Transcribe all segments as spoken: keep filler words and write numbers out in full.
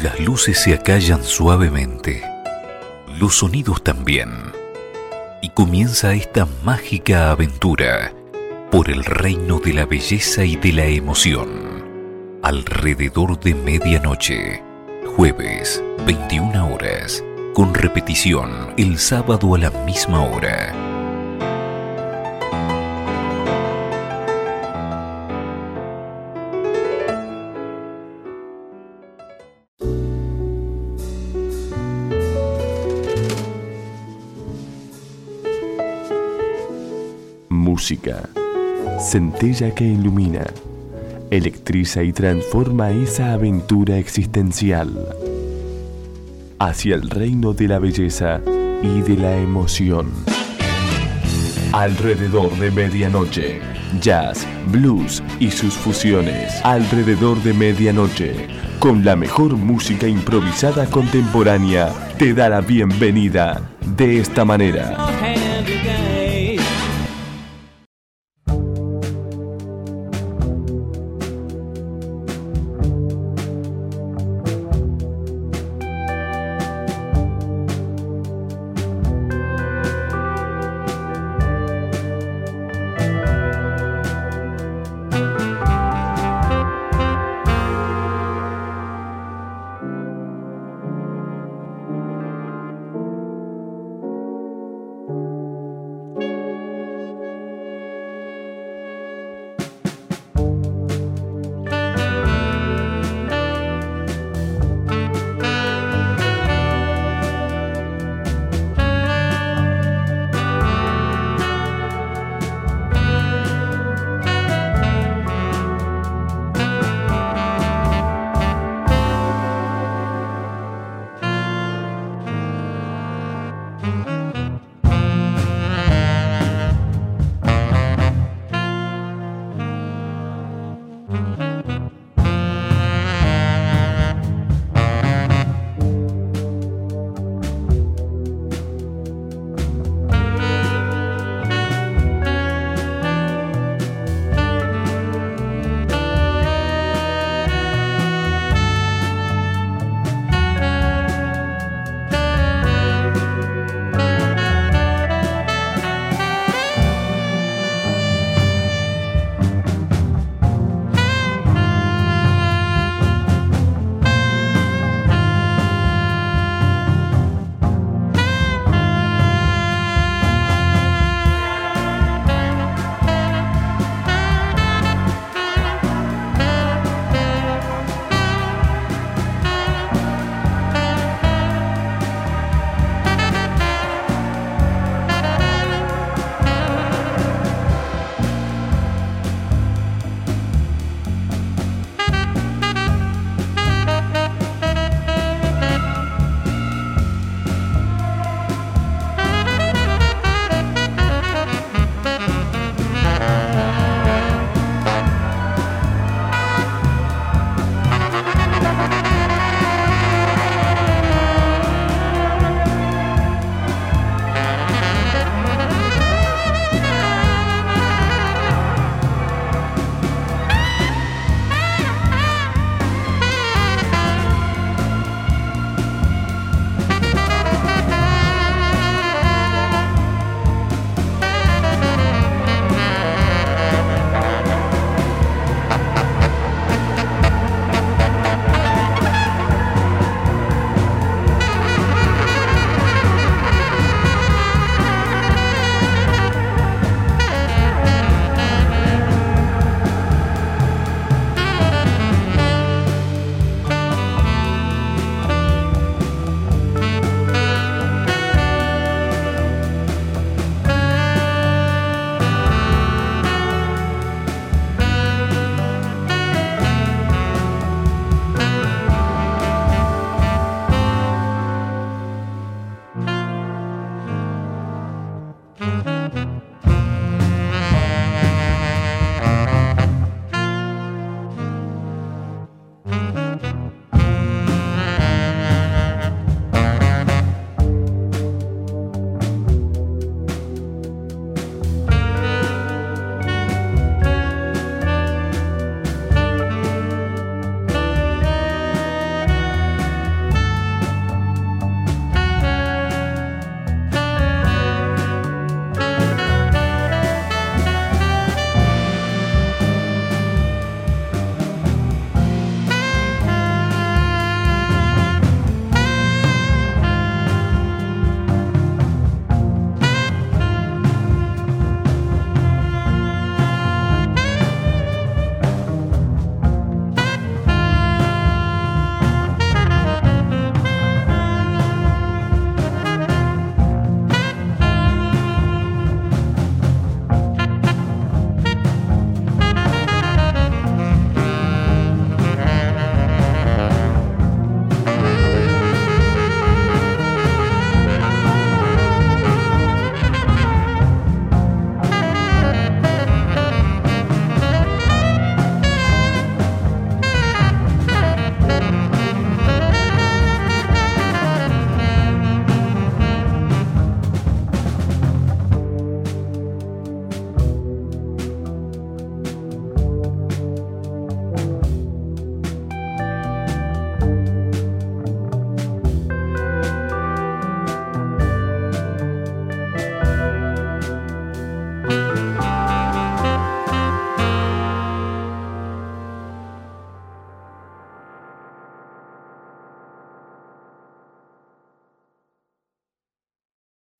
Las luces se acallan suavemente, los sonidos también, y comienza esta mágica aventura por el reino de la belleza y de la emoción. Alrededor de medianoche, jueves, veintiuna horas, con repetición el sábado a la misma hora. Música, centella que ilumina, electriza y transforma esa aventura existencial hacia el reino de la belleza y de la emoción. Alrededor de medianoche, jazz, blues y sus fusiones. Alrededor de medianoche, con la mejor música improvisada contemporánea, te da la bienvenida de esta manera.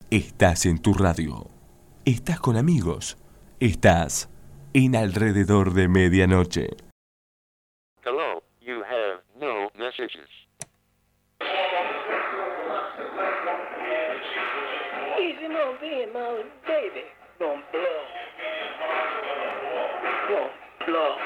Estás en tu radio. Estás con amigos. Estás en Alrededor de Medianoche. Hello, you have no messages. Easy on being my baby. Don't blow. Don't blow.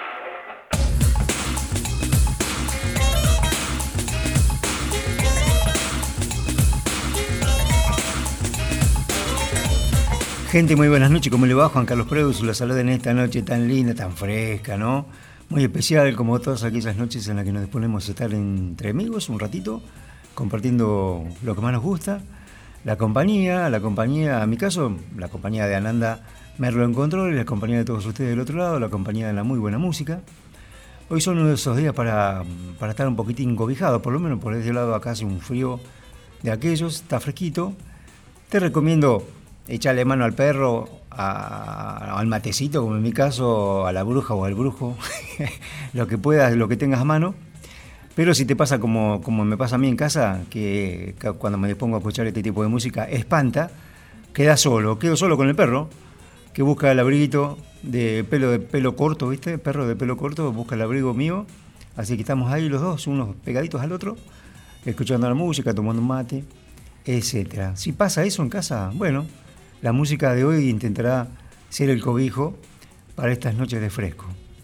Gente, muy buenas noches, ¿cómo le va? Juan Carlos Preus, la saluda en esta noche tan linda, tan fresca, ¿no? Muy especial, como todas aquellas noches en las que nos disponemos a estar entre amigos un ratito, compartiendo lo que más nos gusta, la compañía, la compañía, en mi caso, la compañía de Ananda Merlo en control y la compañía de todos ustedes del otro lado, la compañía de la muy buena música. Hoy son uno de esos días para, para estar un poquitín cobijado, por lo menos por este lado acá hace un frío de aquellos, está fresquito. Te recomiendo echarle mano al perro, a, al matecito, como en mi caso, a la bruja o al brujo, lo que puedas, lo que tengas a mano. Pero si te pasa como, como me pasa a mí en casa, que, que cuando me pongo a escuchar este tipo de música espanta, queda solo, quedo solo con el perro, que busca el abriguito de pelo de pelo corto, ¿viste? Perro de pelo corto, busca el abrigo mío, así que estamos ahí los dos, unos pegaditos al otro, escuchando la música, tomando un mate, etcétera. Si pasa eso en casa, bueno, la música de hoy intentará ser el cobijo para estas noches de fresco.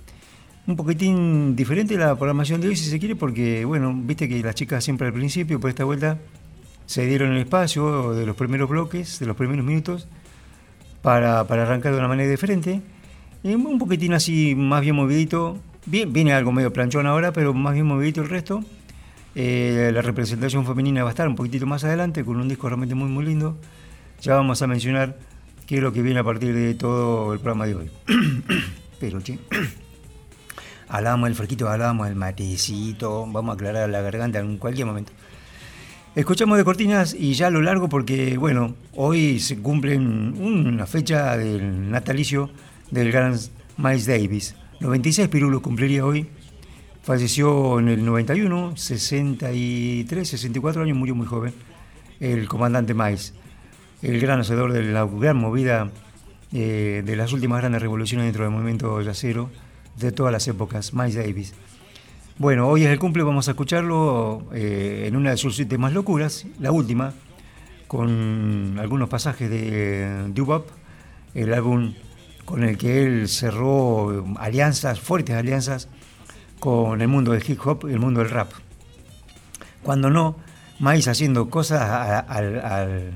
Un poquitín diferente la programación de hoy, si se quiere, porque, bueno, viste que las chicas siempre al principio, por esta vuelta, se dieron el espacio de los primeros bloques, de los primeros minutos, para, para arrancar de una manera diferente. Y un poquitín así, más bien movidito. Bien, viene algo medio planchón ahora, pero más bien movidito el resto. Eh, la representación femenina va a estar un poquitito más adelante, con un disco realmente muy, muy lindo. Ya vamos a mencionar qué es lo que viene a partir de todo el programa de hoy. Pero, che, hablamos del fresquito, hablamos del matecito, vamos a aclarar la garganta en cualquier momento. Escuchamos de cortinas y ya a lo largo porque, bueno, hoy se cumple una fecha del natalicio del gran Miles Davis. noventa y seis pirulos cumpliría hoy. Falleció en el noventa y uno, sesenta y tres, sesenta y cuatro años, murió muy joven, el comandante Miles. El gran hacedor de la gran movida eh, de las últimas grandes revoluciones dentro del movimiento yacero de todas las épocas, Miles Davis. Bueno, hoy es el cumple, vamos a escucharlo eh, en una de sus siete más locuras, la última, con algunos pasajes de Doo-Wop, el álbum con el que él cerró alianzas, fuertes alianzas con el mundo del hip hop y el mundo del rap. Cuando no, Miles haciendo cosas al... al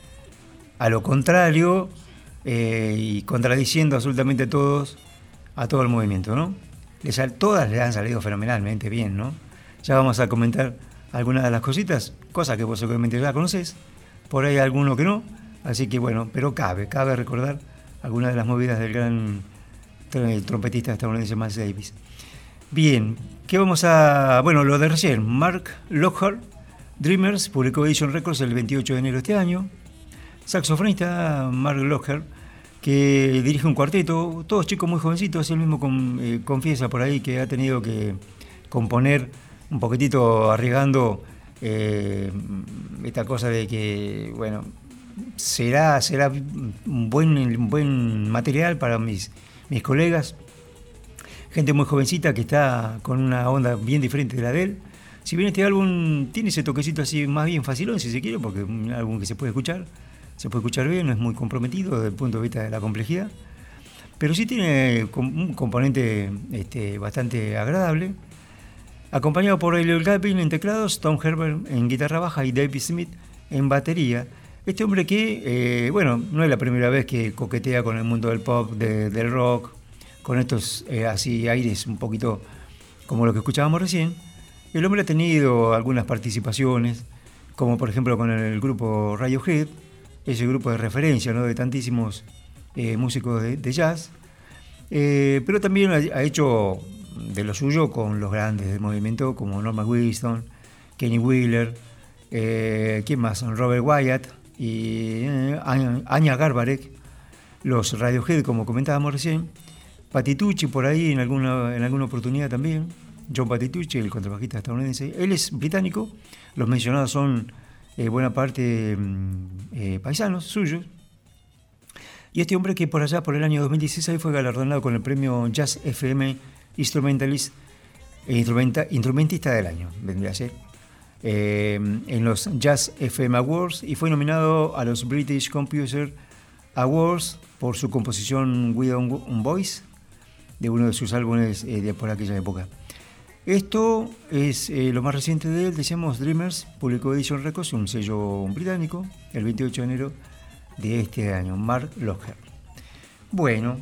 a lo contrario eh, y contradiciendo absolutamente a todos, a todo el movimiento, ¿no? Les, todas le han salido fenomenalmente bien, ¿no? Ya vamos a comentar algunas de las cositas, cosas que vos seguramente ya conoces, por ahí alguno que no, así que bueno, pero cabe, cabe recordar algunas de las movidas del gran trompetista estadounidense Miles Davis. Bien, ¿qué vamos a...? Bueno, lo de recién, Mark Lockhart, Dreamers, publicó Edition Records el veintiocho de enero de este año. Saxofonista Mark Lockhart, que dirige un cuarteto, todos chicos muy jovencitos, él mismo con, eh, confiesa por ahí que ha tenido que componer un poquitito arriesgando eh, esta cosa de que, bueno, será, será un buen, un buen material para mis, mis colegas, gente muy jovencita que está con una onda bien diferente de la de él. Si bien este álbum tiene ese toquecito así más bien facilón, si se quiere, porque es un álbum que se puede escuchar, se puede escuchar bien, no es muy comprometido desde el punto de vista de la complejidad, pero sí tiene un componente este, bastante agradable, acompañado por Elliot Gavin en teclados, Tom Herbert en guitarra baja y David Smith en batería. Este hombre que, eh, bueno, no es la primera vez que coquetea con el mundo del pop, de, del rock, con estos eh, así aires un poquito como lo que escuchábamos recién. El hombre ha tenido algunas participaciones, como por ejemplo con el grupo Radiohead, ese grupo de referencia, ¿no?, de tantísimos eh, músicos de, de jazz, eh, pero también ha, ha hecho de lo suyo con los grandes del movimiento como Norman Wilson, Kenny Wheeler, eh, ¿quién más? Robert Wyatt y eh, Anya Garbarek, los Radiohead, como comentábamos recién, Patitucci por ahí en alguna, en alguna oportunidad también, John Patitucci, el contrabajista estadounidense. Él es británico, los mencionados son eh, buena parte eh, paisanos suyos. Y este hombre que por allá, por el año dos mil dieciséis, fue galardonado con el premio Jazz F M Instrumentalist, eh, instrumenta, Instrumentista del Año, vendría a ser, eh, en los Jazz F M Awards, y fue nominado a los British Composer Awards por su composición With a Voice, de uno de sus álbumes eh, de por aquella época. Esto es eh, lo más reciente de él, decíamos Dreamers, publicó Edition Records, un sello británico, el veintiocho de enero de este año, Mark Locher. Bueno,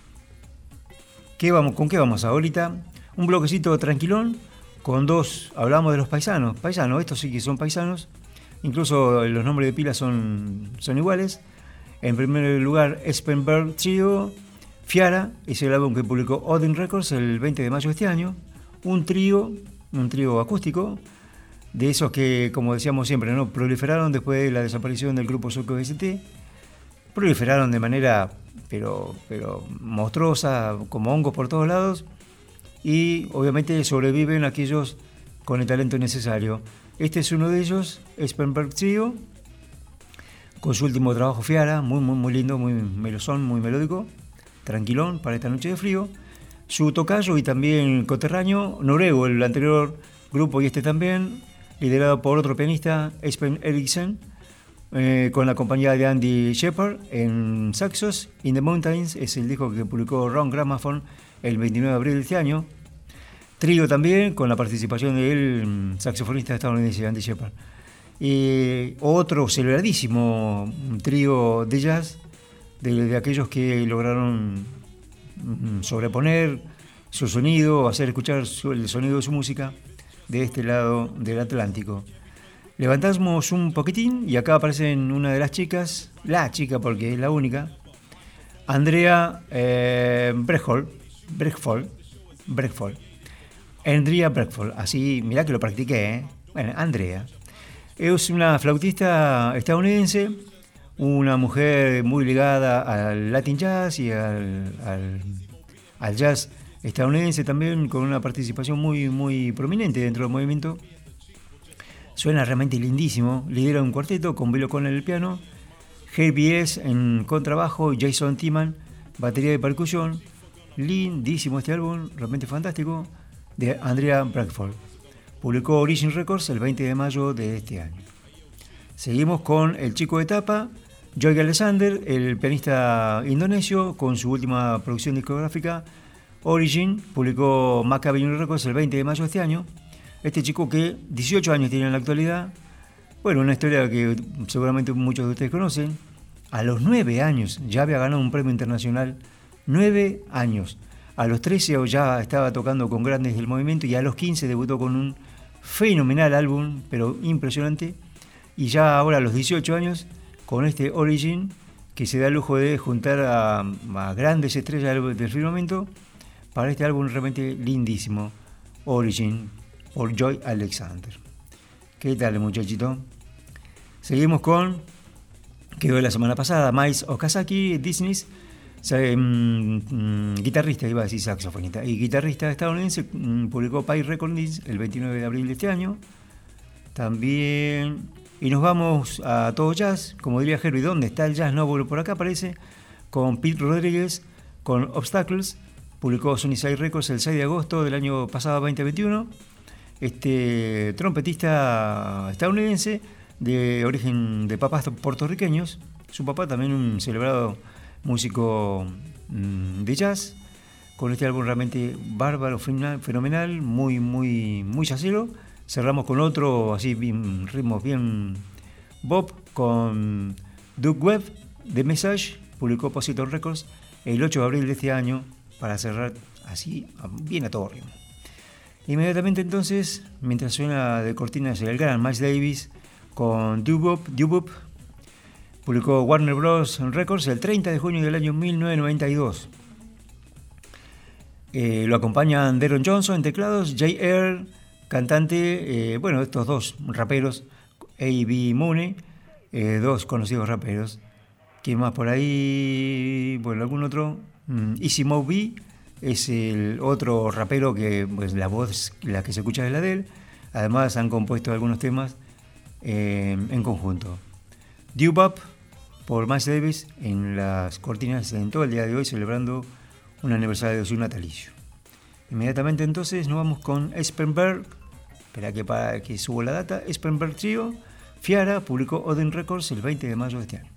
¿qué vamos, ¿con qué vamos ahorita? Un bloquecito tranquilón, con dos, hablamos de los paisanos, paisanos, estos sí que son paisanos, incluso los nombres de pila son, son iguales. En primer lugar, Espenberg Trio, Fiara, es el álbum que publicó Odin Records el veinte de mayo de este año. Un trío, un trío acústico, de esos que, como decíamos siempre, ¿no?, proliferaron después de la desaparición del grupo Soco S T. Proliferaron de manera, pero, pero monstruosa, como hongos por todos lados. Y obviamente sobreviven aquellos con el talento necesario. Este es uno de ellos, Espenberg Trio, con su último trabajo Fiara, muy, muy, muy lindo, muy melosón, muy melódico, tranquilón para esta noche de frío. Su tocayo y también coterráneo, noruego, el anterior grupo y este también, liderado por otro pianista, Espen Eriksen, eh, con la compañía de Andy Shepard en saxos. In the Mountains es el disco que publicó Ron Gramophone el veintinueve de abril de este año. Trío también, con la participación del saxofonista estadounidense Andy Shepard. Y otro celebradísimo trío de jazz, de, de aquellos que lograron sobreponer su sonido, hacer escuchar su, el sonido de su música de este lado del Atlántico. Levantamos un poquitín y acá aparecen una de las chicas, la chica porque es la única, Andrea eh, Brechthold, Brechthold, Brechthold, Andrea Brechthold, así, mirá que lo practiqué, ¿eh? Bueno, Andrea es una flautista estadounidense, una mujer muy ligada al Latin Jazz y al, al, al jazz estadounidense también, con una participación muy, muy prominente dentro del movimiento. Suena realmente lindísimo. Lidera un cuarteto con Bill O'Connell en el piano, J B S en contrabajo, Jason Timan, batería de percusión. Lindísimo este álbum, realmente fantástico, de Andrea Brechthold. Publicó Origin Records el veinte de mayo de este año. Seguimos con el chico de tapa, Joy Alexander, el pianista indonesio, con su última producción discográfica, Origin, publicó Maccabi Records el veinte de mayo de este año. Este chico que dieciocho años tiene en la actualidad, bueno, una historia que seguramente muchos de ustedes conocen. A los nueve años ya había ganado un premio internacional, nueve años. A los trece ya estaba tocando con grandes del movimiento y a los quince debutó con un fenomenal álbum, pero impresionante. Y ya ahora a los dieciocho años, con este Origin, que se da el lujo de juntar a, a grandes estrellas del, del firmamento para este álbum realmente lindísimo, Origin, por Joy Alexander. ¿Qué tal, muchachito? Seguimos con, quedó de la semana pasada, Miles Okazaki, Disney, um, guitarrista, iba a decir saxofonista, y guitarrista estadounidense, um, publicó Pie Recordings el veintinueve de abril de este año. También... Y nos vamos a todo jazz, como diría Herbie, ¿dónde está el jazz? No, por acá aparece, con Pete Rodríguez, con Obstacles, publicó Sunnyside Records el seis de agosto del año pasado, veinte veintiuno. Este trompetista estadounidense, de origen de papás puertorriqueños, su papá también un celebrado músico mmm, de jazz, con este álbum realmente bárbaro, fenomenal, muy, muy, muy jazzero. Cerramos con otro, así, bien, ritmos bien bop, con Doug Webb, The Message, publicó Positon Records el ocho de abril de este año, para cerrar así, bien a todo ritmo. Inmediatamente entonces, mientras suena de cortinas el gran Miles Davis, con Doo-Wop, Doo-Wop, publicó Warner Bros. Records el treinta de junio del año mil novecientos noventa y dos. Eh, lo acompañan Deron Johnson en teclados, Jay Eyre, cantante, eh, bueno, estos dos raperos, A B Mooney, eh, dos conocidos raperos. ¿Quién más por ahí? Bueno, algún otro. Mm, Easy Mo B es el otro rapero que, pues, la voz, la que se escucha es la de él. Además, han compuesto algunos temas eh, en conjunto. Doo-Wop por Miles Davis en las cortinas en todo el día de hoy, celebrando un aniversario de su natalicio. Inmediatamente entonces nos vamos con Espenberg. Espera que, para que subo la data. Espenberg Trio. Fiara publicó Odin Records el veinte de mayo de este año.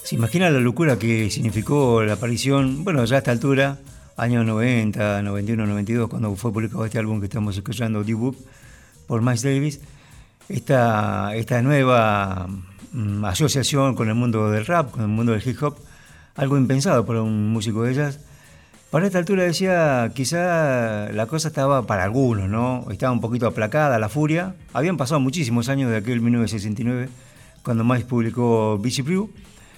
¿Se imagina la locura que significó la aparición, bueno, ya a esta altura, años noventa, noventa y uno, noventa y dos, cuando fue publicado este álbum que estamos escuchando, D-Book, por Miles Davis, esta, esta nueva mm, asociación con el mundo del rap, con el mundo del hip hop, algo impensado para un músico de jazz. Para esta altura decía, quizá la cosa estaba para algunos, ¿no? Estaba un poquito aplacada la furia. Habían pasado muchísimos años de aquel mil novecientos sesenta y nueve, cuando Miles publicó Beachy Brew,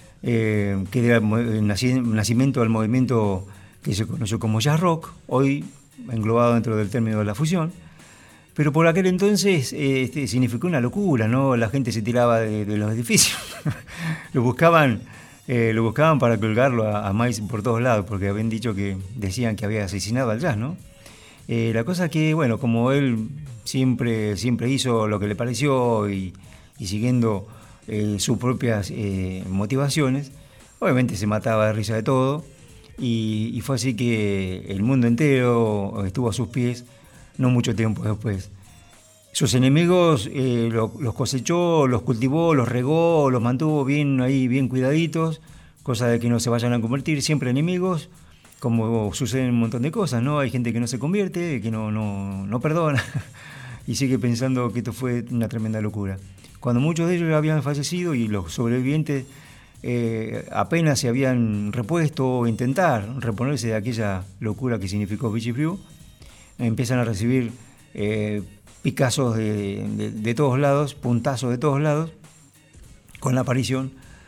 eh, que era el nacimiento del movimiento que se conoció como jazz rock, hoy englobado dentro del término de la fusión. Pero por aquel entonces eh, este, significó una locura, ¿no? La gente se tiraba de, de los edificios. lo buscaban eh, lo buscaban para colgarlo a, a Miles por todos lados, porque habían dicho que decían que había asesinado al jazz, ¿no? Eh, la cosa que, bueno, como él siempre, siempre hizo lo que le pareció y, y siguiendo eh, sus propias eh, motivaciones, obviamente se mataba de risa de todo, y, y fue así que el mundo entero estuvo a sus pies no mucho tiempo después. Sus enemigos eh, lo, los cosechó, los cultivó, los regó, los mantuvo bien ahí, bien cuidaditos, cosa de que no se vayan a convertir siempre enemigos, como sucede en un montón de cosas, ¿no? Hay gente que no se convierte, que no, no, no perdona y sigue pensando que esto fue una tremenda locura. Cuando muchos de ellos habían fallecido y los sobrevivientes eh, apenas se habían repuesto o intentar reponerse de aquella locura que significó Beachy Brew, empiezan a recibir eh, picazos de, de, de todos lados, puntazos de todos lados, con la aparición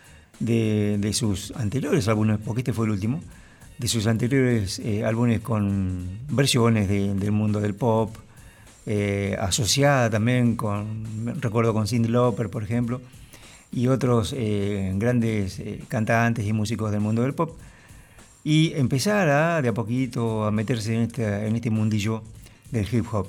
de, de sus anteriores álbumes, porque este fue el último, de sus anteriores eh, álbumes con versiones de, del mundo del pop, eh, asociada también con, recuerdo con Cyndi Lauper, por ejemplo, y otros eh, grandes eh, cantantes y músicos del mundo del pop, y empezar a, de a poquito a meterse en este, en este mundillo del hip hop.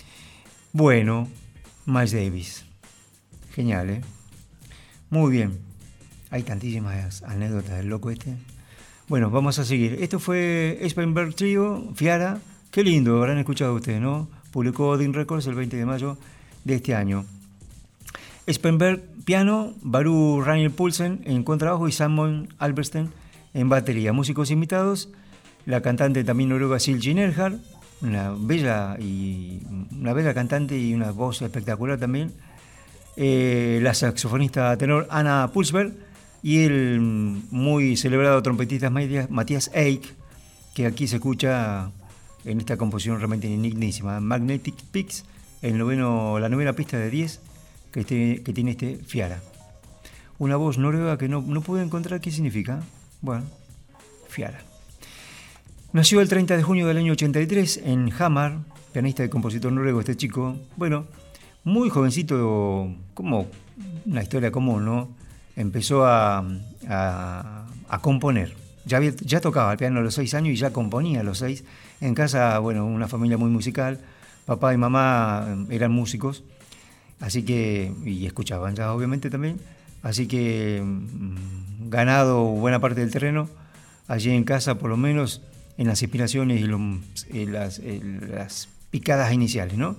Bueno, Miles Davis. Genial, ¿eh? Muy bien. Hay tantísimas anécdotas del loco este. Bueno, vamos a seguir. Esto fue Spenberg Trio, Fiara. Qué lindo, habrán escuchado ustedes, ¿no? Publicó Dean Records el veinte de mayo de este año. Spenberg, piano, Baru Rainer Poulsen en contrabajo y Simon Albersten en batería. Músicos invitados, la cantante también noruega Silje Nerhard, una bella y una bella cantante y una voz espectacular también. Eh, la saxofonista tenor Anna Pulsberg y el muy celebrado trompetista Matthias Eick, que aquí se escucha en esta composición realmente dignísima, Magnetic Peaks, el noveno, la novena pista de diez que, este, que tiene este Fiara. Una voz noruega que no, no pude encontrar qué significa. Bueno, Fiara. Nació el treinta de junio del año ochenta y tres en Hamar, pianista y compositor noruego este chico. Bueno, muy jovencito, como una historia común, ¿no? Empezó a, a, a componer. Ya, había, ya tocaba el piano a los seis años y ya componía a los seis. En casa, bueno, una familia muy musical. Papá y mamá eran músicos, así que, y escuchaban ya obviamente también. Así que ganado buena parte del terreno, allí en casa por lo menos en las inspiraciones y los, en las, en las picadas iniciales, ¿no?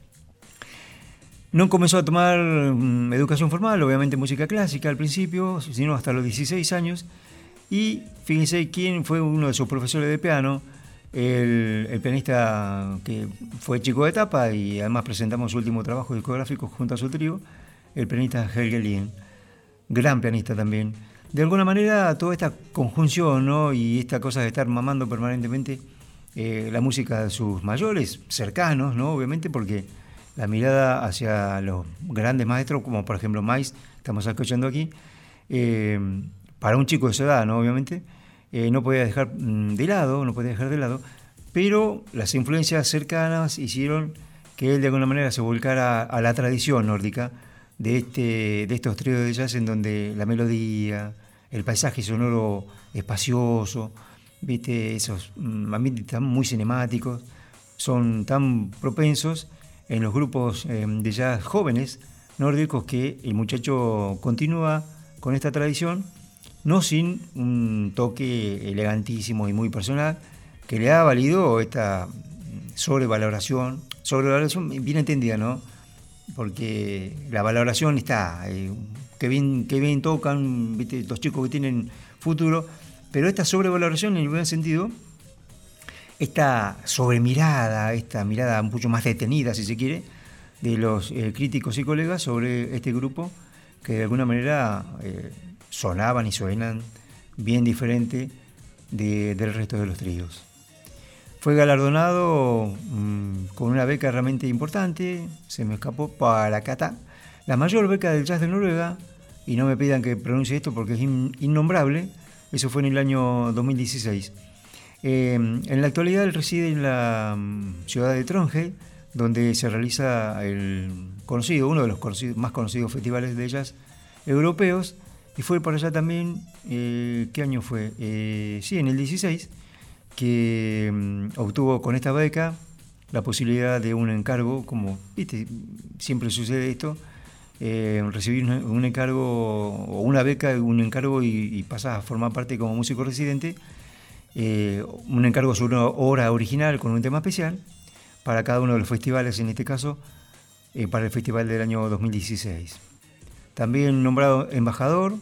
No comenzó a tomar um, educación formal, obviamente música clásica al principio, sino hasta los dieciséis años. Y fíjense quién fue uno de sus profesores de piano, el, el pianista que fue chico de etapa y además presentamos su último trabajo discográfico junto a su trío, el pianista Helge Lien. Gran pianista también. De alguna manera, toda esta conjunción, ¿no? Y esta cosa de estar mamando permanentemente eh, la música de sus mayores, cercanos, ¿no? Obviamente, porque la mirada hacia los grandes maestros, como por ejemplo Miles, estamos escuchando aquí, eh, para un chico de su edad, ¿no? Obviamente, eh, no podía dejar de lado, no podía dejar de lado, pero las influencias cercanas hicieron que él de alguna manera se volcara a la tradición nórdica, de, este, de estos tríos de jazz en donde la melodía, el paisaje sonoro espacioso, ¿viste? Esos ambientes tan muy cinemáticos, son tan propensos en los grupos eh, de jazz jóvenes nórdicos que el muchacho continúa con esta tradición, no sin un toque elegantísimo y muy personal, que le ha valido esta sobrevaloración, sobrevaloración bien entendida, ¿no? porque la valoración está, eh, que bien, que bien tocan, ¿viste? Los chicos que tienen futuro, pero esta sobrevaloración en el buen sentido, esta sobremirada, esta mirada mucho más detenida, si se quiere, de los eh, críticos y colegas sobre este grupo, que de alguna manera eh, sonaban y suenan bien diferente de, del resto de los tríos. Fue galardonado mmm, con una beca realmente importante, se me escapó, para Cata, la mayor beca del jazz de Noruega, y no me pidan que pronuncie esto porque es in, innombrable, eso fue en el año dos mil dieciséis. Eh, en la actualidad él reside en la um, ciudad de Trondheim, donde se realiza el conocido, uno de los conocidos, más conocidos festivales de jazz europeos, y fue para allá también, eh, ¿qué año fue? Eh, sí, en el dieciséis, que um, obtuvo con esta beca la posibilidad de un encargo, como viste, siempre sucede esto, eh, recibir un, un encargo o una beca, un encargo y, y pasas a formar parte como músico residente, eh, un encargo sobre una obra original con un tema especial para cada uno de los festivales, en este caso eh, para el festival del año dos mil dieciséis. También nombrado embajador,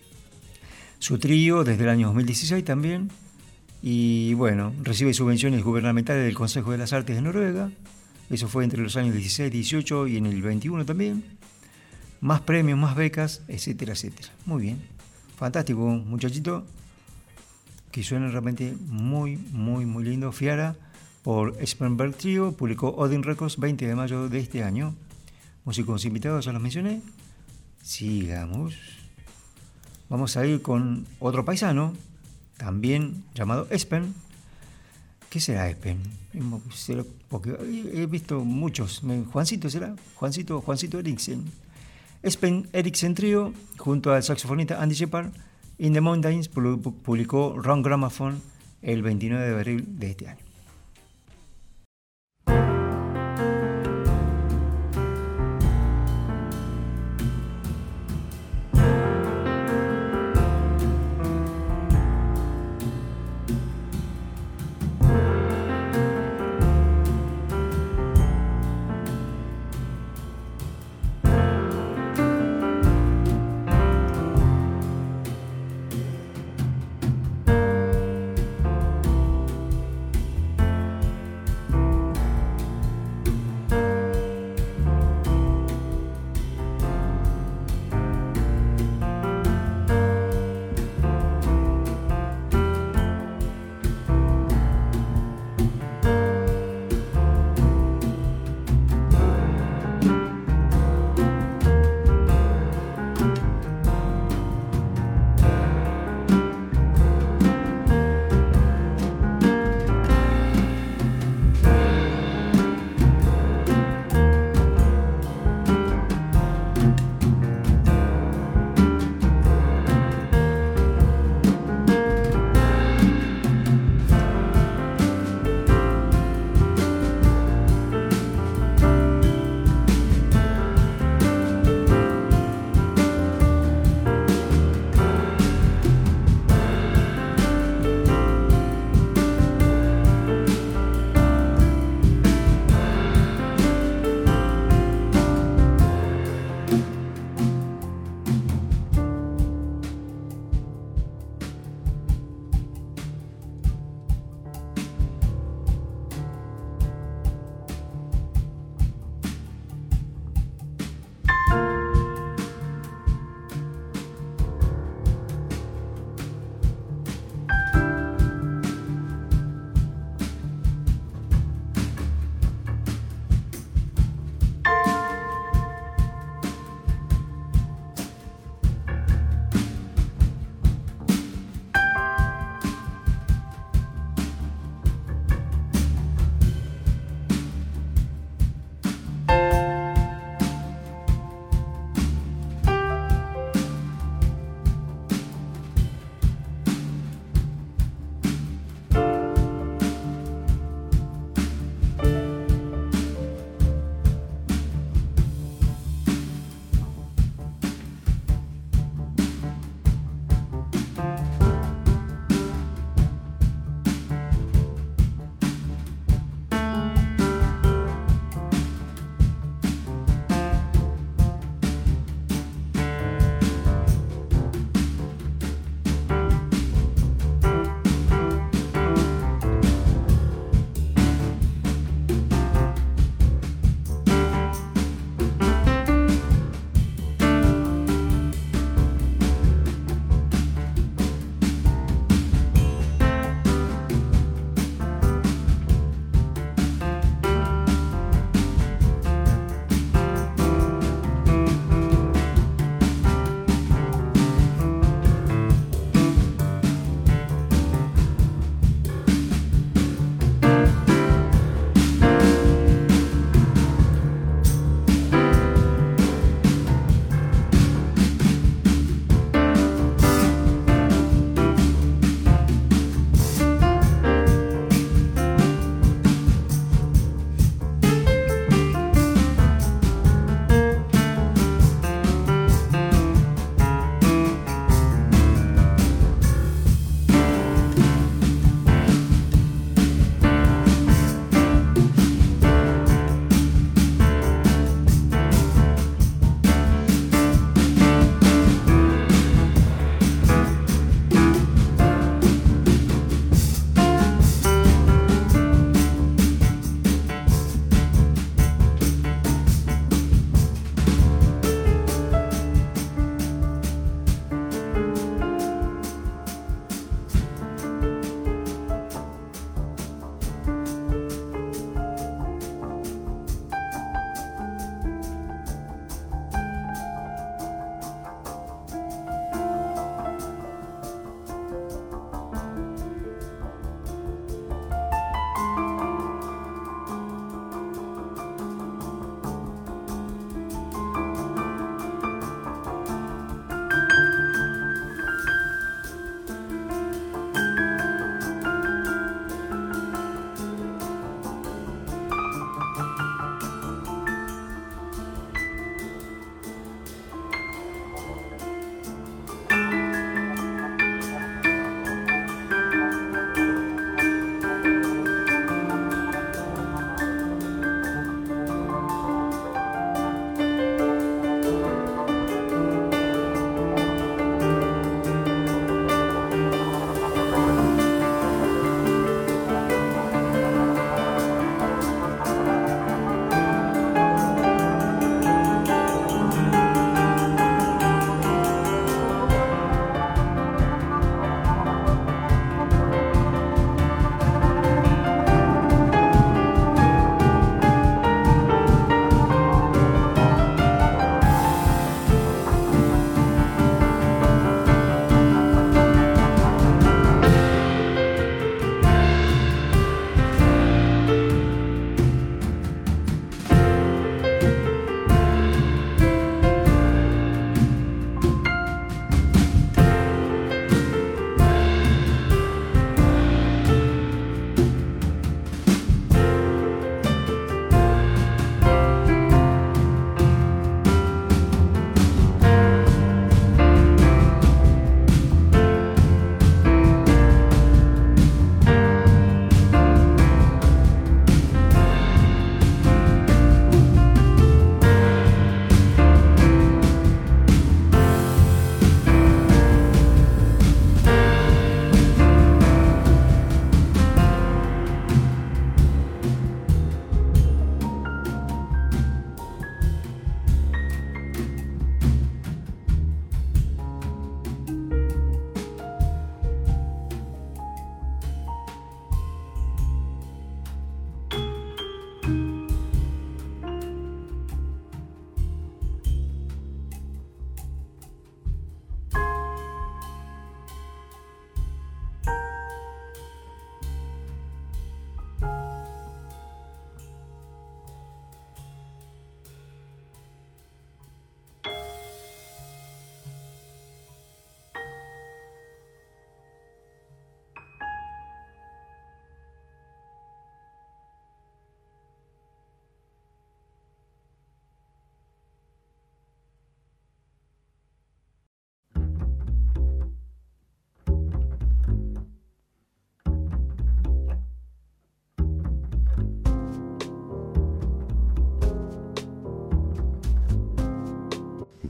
su trío desde el año dos mil dieciséis también. Y bueno, recibe subvenciones gubernamentales del Consejo de las Artes de Noruega. Eso fue entre los años dieciséis, dieciocho y en el veintiuno también. Más premios, más becas, etcétera, etcétera. Muy bien. Fantástico, muchachito. Que suena realmente muy, muy, muy lindo. Fiara, por Espenberg Trio, publicó Odin Records veinte de mayo de este año. Músicos invitados, ya los mencioné. Sigamos. Vamos a ir con otro paisano, también llamado Espen. ¿Qué será Espen? Porque he visto muchos. ¿Juancito será? Juancito, Juancito Eriksen. Espen Eriksen Trio, junto al saxofonista Andy Shepard, In the Mountains, publicó Ron Gramophone el veintinueve de abril de este año.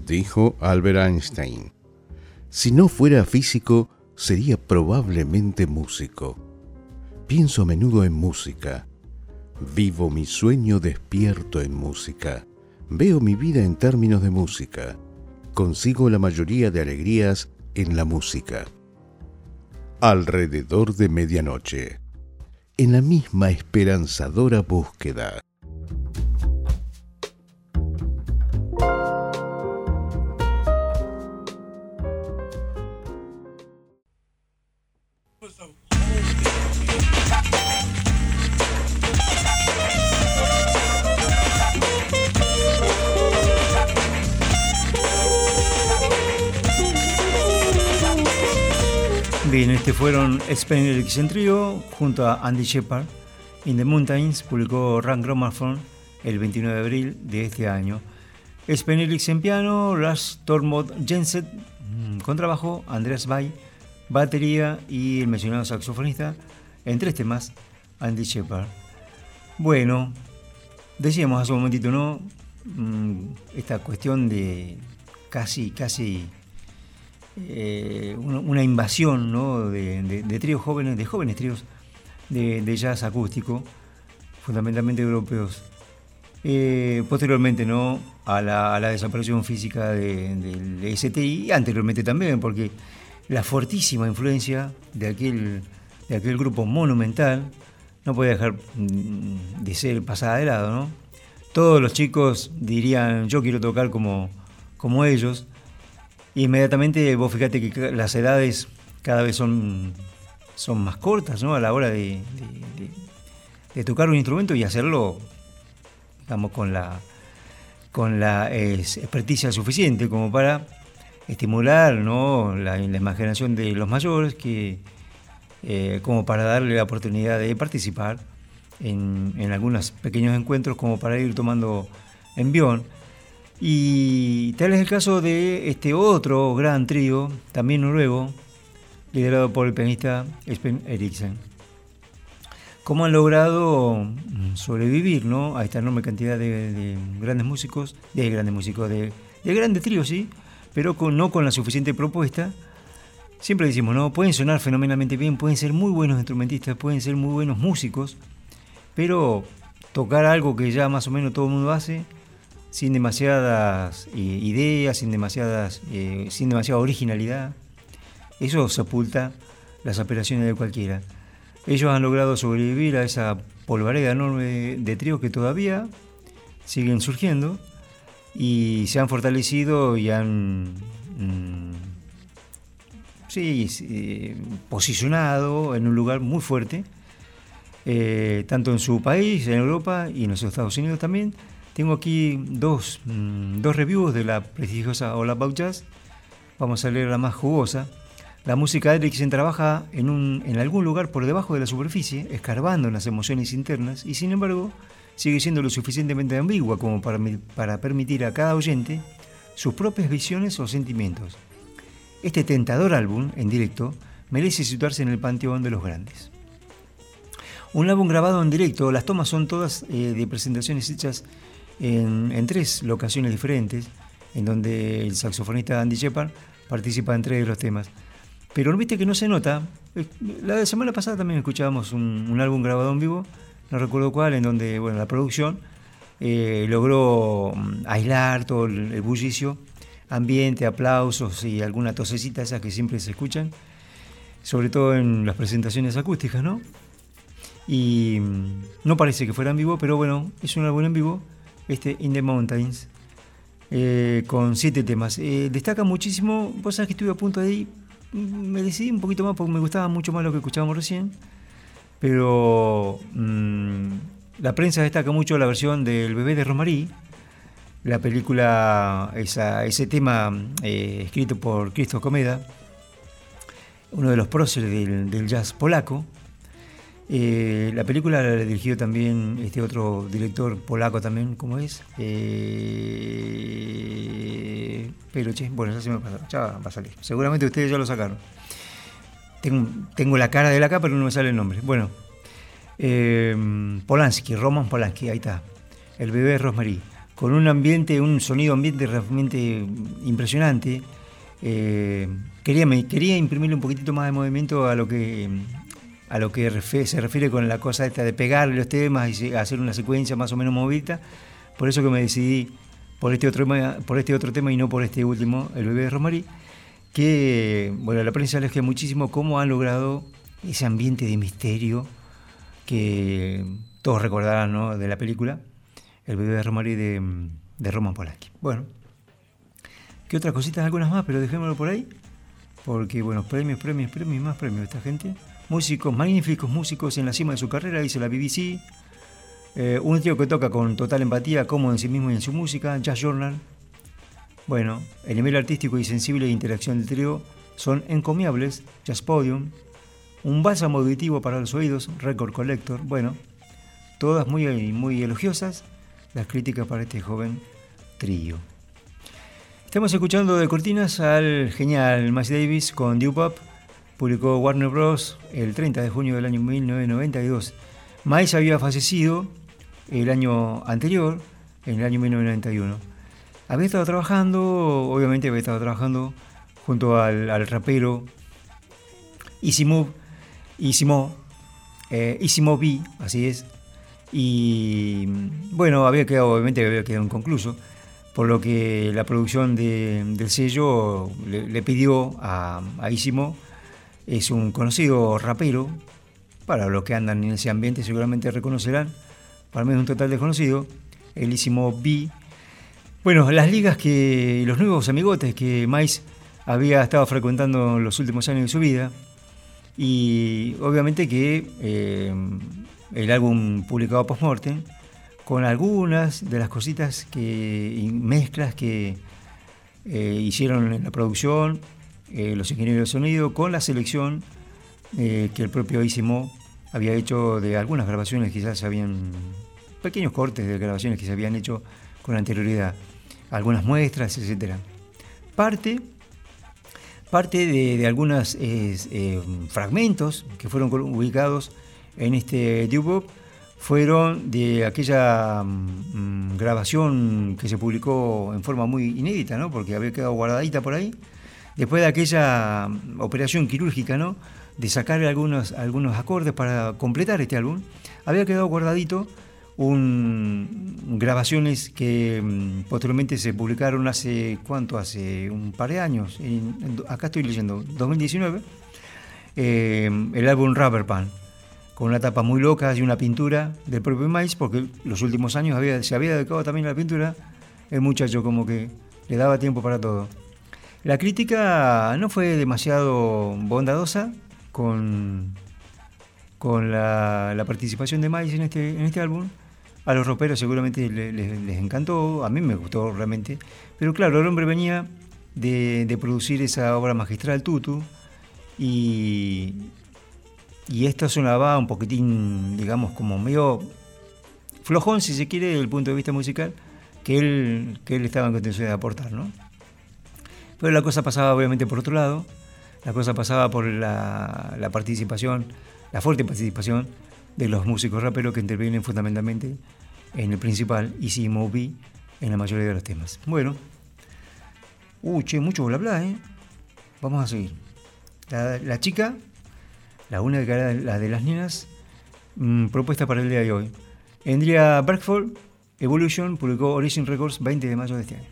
dijo Albert Einstein. Si no fuera físico, sería probablemente músico. Pienso a menudo en música. Vivo mi sueño despierto en música. Veo mi vida en términos de música. Consigo la mayoría de alegrías en la música. Alrededor de medianoche. En la misma esperanzadora búsqueda. Bien, este fueron Spen Erickson Trio junto a Andy Shepard. In the Mountains publicó Rank Gramophone el veintinueve de abril de este año. Spen Erickson piano, Lars Tormod Jensen contrabajo, Andreas Bay batería y el mencionado saxofonista en tres temas, Andy Shepard. Bueno, decíamos hace un momentito, ¿no? Esta cuestión de casi, casi eh, una, una invasión, ¿no? de, de, de tríos jóvenes, de jóvenes tríos de, de jazz acústico, fundamentalmente europeos. Eh, posteriormente, ¿no? a, la, a la desaparición física de, del S T I, y anteriormente también, porque la fortísima influencia de aquel, de aquel grupo monumental no podía dejar de ser pasada de lado, ¿no? Todos los chicos dirían, yo quiero tocar como, como ellos. Inmediatamente vos fíjate que las edades cada vez son, son más cortas, ¿no? A la hora de, de, de, de tocar un instrumento y hacerlo, digamos, con la, con la eh, experticia suficiente como para estimular, ¿no? la, la imaginación de los mayores, que eh, como para darle la oportunidad de participar en, en algunos pequeños encuentros, como para ir tomando envión. Y tal es el caso de este otro gran trío, también noruego, liderado por el pianista Spen Erickson. ¿Cómo han logrado sobrevivir, ¿no? a esta enorme cantidad de, de grandes músicos, de grandes músicos, de, de grandes tríos, sí, pero con, no con la suficiente propuesta? Siempre decimos, ¿no? Pueden sonar fenomenalmente bien, pueden ser muy buenos instrumentistas, pueden ser muy buenos músicos, pero tocar algo que ya más o menos todo el mundo hace, sin demasiadas eh, ideas, sin demasiadas, eh, sin demasiada originalidad, eso sepulta las aspiraciones de cualquiera. Ellos han logrado sobrevivir a esa polvareda enorme de, de tríos que todavía siguen surgiendo y se han fortalecido y han mmm, sí, eh, posicionado en un lugar muy fuerte, eh, tanto en su país, en Europa y en los Estados Unidos también. Tengo aquí dos, mmm, dos reviews de la prestigiosa All About Jazz. Vamos a leer la más jugosa. La música de Erickson trabaja en, un, en algún lugar por debajo de la superficie, escarbando en las emociones internas, y sin embargo sigue siendo lo suficientemente ambigua como para, para permitir a cada oyente sus propias visiones o sentimientos. Este tentador álbum, en directo, merece situarse en el panteón de los grandes. Un álbum grabado en directo, las tomas son todas eh, de presentaciones hechas en, en tres locaciones diferentes, en donde el saxofonista Andy Shepard participa en tres de los temas. Pero viste que no se nota. La semana pasada también escuchábamos un, un álbum grabado en vivo, no recuerdo cuál, en donde bueno, la producción eh, logró aislar todo el, el bullicio, ambiente, aplausos y alguna tosecita esas que siempre se escuchan, sobre todo en las presentaciones acústicas, ¿no? Y no parece que fuera en vivo, pero bueno, es un álbum en vivo, este In the Mountains, eh, con siete temas. Eh, destaca muchísimo, vos sabés que estuve a punto de ir, me decidí un poquito más porque me gustaba mucho más lo que escuchábamos recién, pero mmm, la prensa destaca mucho la versión del Bebé de Rosemary, la película, esa, ese tema eh, escrito por Krzysztof Komeda, uno de los próceres del, del jazz polaco. Eh, la película la dirigió también este otro director polaco también, ¿cómo es? Eh, pero che, bueno, ya se me pasó, ya va a salir. Seguramente ustedes ya lo sacaron. Tengo, tengo la cara de la acá, pero no me sale el nombre. Bueno, eh, Polanski, Roman Polanski, ahí está. El Bebé de Rosemary, con un ambiente, un sonido ambiente realmente impresionante. Eh, quería, me, quería imprimirle un poquitito más de movimiento a lo que, a lo que refe, se refiere con la cosa esta de pegarle los temas y hacer una secuencia más o menos movida. Por eso que me decidí por este otro, por este otro tema y no por este último, El bebé de Rosmarie, que bueno, la prensa elogia muchísimo cómo han logrado ese ambiente de misterio que todos recordarán, ¿no?, de la película El bebé de Rosmarie de, de Roman Polanski. Bueno, ¿qué otras cositas? Algunas más, pero dejémoslo por ahí, porque bueno, premios, premios, premios, más premios esta gente. Músicos, magníficos músicos en la cima de su carrera, dice la B B C. Eh, un tío que toca con total empatía, cómodo en sí mismo y en su música, Jazz Journal. Bueno, el nivel artístico y sensible de interacción del trío son encomiables, Jazz Podium. Un bálsamo auditivo para los oídos, Record Collector. Bueno, todas muy, muy elogiosas las críticas para este joven trío. Estamos escuchando de cortinas al genial Miles Davis con Doo Wop. Publicó Warner Bros. El treinta de junio del año mil novecientos noventa y dos. Miles había fallecido el año anterior, en el año mil novecientos noventa y uno. Había estado trabajando, obviamente había estado trabajando junto al, al rapero Easy Move, Easy Mo, eh, Easy Mo B, así es. Y bueno, había quedado, obviamente había quedado inconcluso, por lo que la producción de, del sello le, le pidió a, a Easy Mo. Es un conocido rapero, para los que andan en ese ambiente seguramente reconocerán, para mí es un total desconocido, el Easy Mo B. Bueno, las ligas que, los nuevos amigotes que Miles había estado frecuentando en los últimos años de su vida, y obviamente que eh, el álbum publicado post-mortem, con algunas de las cositas que, y mezclas que eh, hicieron en la producción, eh, los ingenieros de sonido, con la selección eh, que el propio Easy Mo había hecho de algunas grabaciones que ya se habían, pequeños cortes de grabaciones que se habían hecho con anterioridad, algunas muestras, etcétera. Parte Parte de, de algunos eh, eh, fragmentos que fueron ubicados en este Doo Wop fueron de aquella mm, grabación que se publicó en forma muy inédita, ¿no?, porque había quedado guardadita por ahí, después de aquella operación quirúrgica, ¿no?, de sacar algunos, algunos acordes para completar este álbum. Había quedado guardadito un, grabaciones que um, posteriormente se publicaron hace, ¿cuánto? Hace un par de años. En, en, acá estoy leyendo, dos mil diecinueve, eh, el álbum Rubber Band, con una tapa muy loca y una pintura del propio Miles, porque los últimos años había, se había dedicado también a la pintura. El muchacho como que le daba tiempo para todo. La crítica no fue demasiado bondadosa con, con la, la participación de Miles en este, en este álbum. A los rockeros seguramente les, les, les encantó, a mí me gustó realmente. Pero claro, el hombre venía de, de producir esa obra magistral, Tutu, y, y esto sonaba un poquitín, digamos, como medio flojón, si se quiere, desde el punto de vista musical, que él, que él estaba en condiciones de aportar, ¿no? Pero la cosa pasaba obviamente por otro lado, la cosa pasaba por la, la participación, la fuerte participación de los músicos raperos que intervienen fundamentalmente en el principal Easy Mo B en la mayoría de los temas. Bueno, uy, che, mucho bla bla, ¿eh? Vamos a seguir. La, la chica, la una que era la de las nenas, mmm, propuesta para el día de hoy. Andrea Bergford, Evolution, publicó Origin Records veinte de mayo de este año.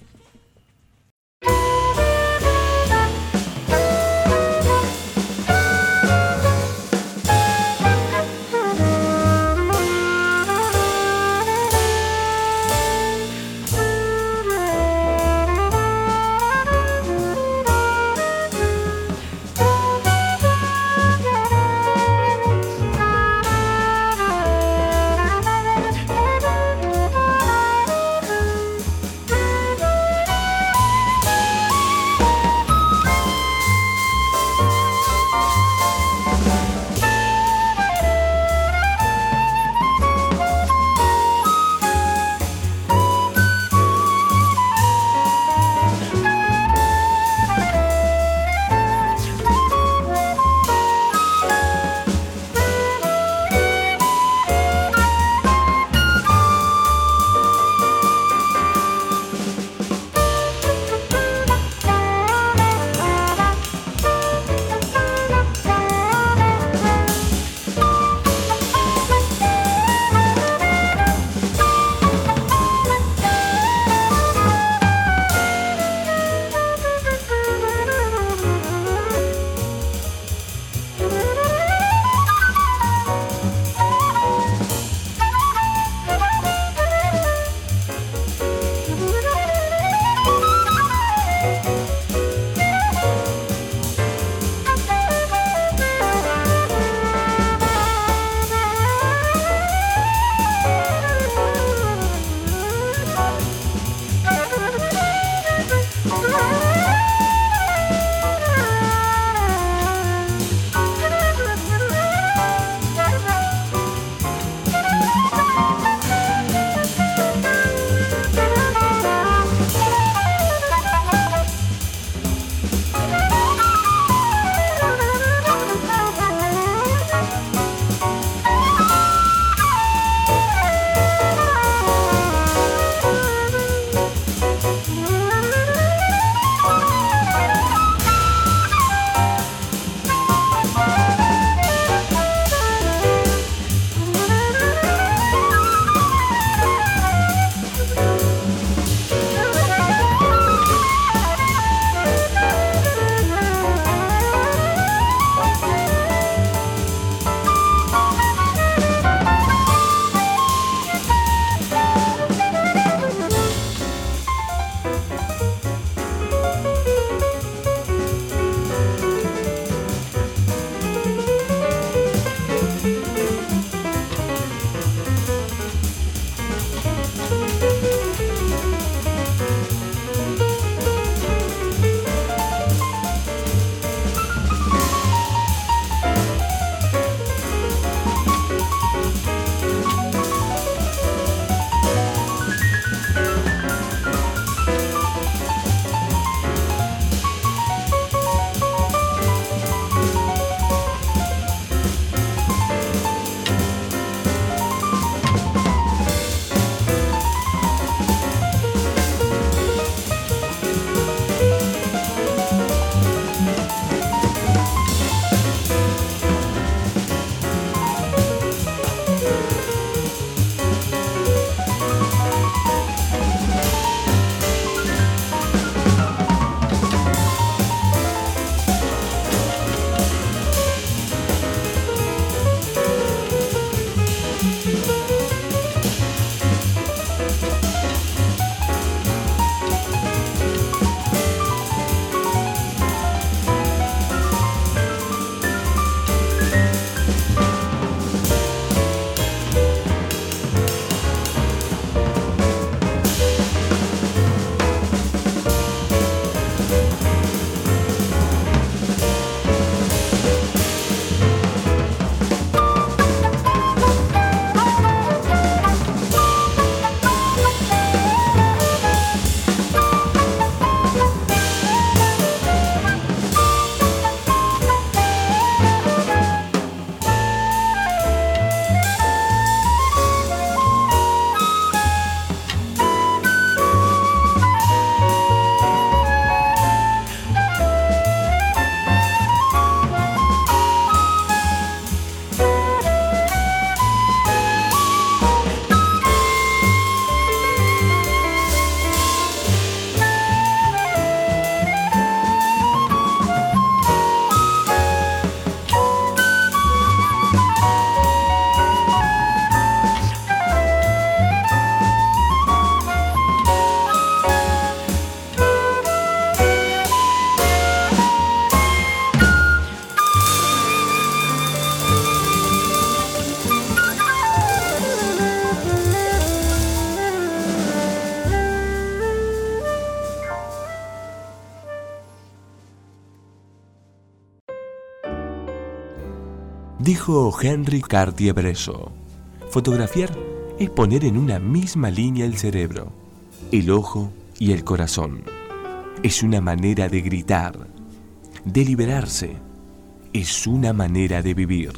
Dijo Henry Cartier-Bresson, fotografiar es poner en una misma línea el cerebro, el ojo y el corazón. Es una manera de gritar, de liberarse. Es una manera de vivir.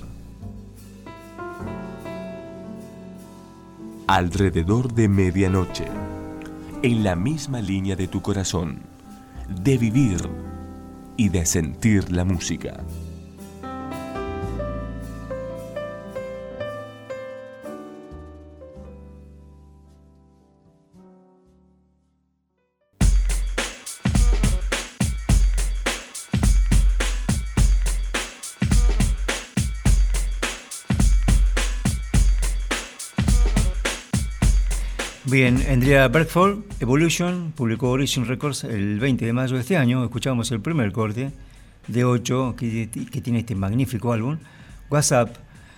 Alrededor de medianoche, en la misma línea de tu corazón, de vivir y de sentir la música. Bien, Andrea Bergford, Evolution, publicó Origin Records el veinte de mayo de este año. Escuchamos el primer corte de ocho que, que tiene este magnífico álbum, WhatsApp,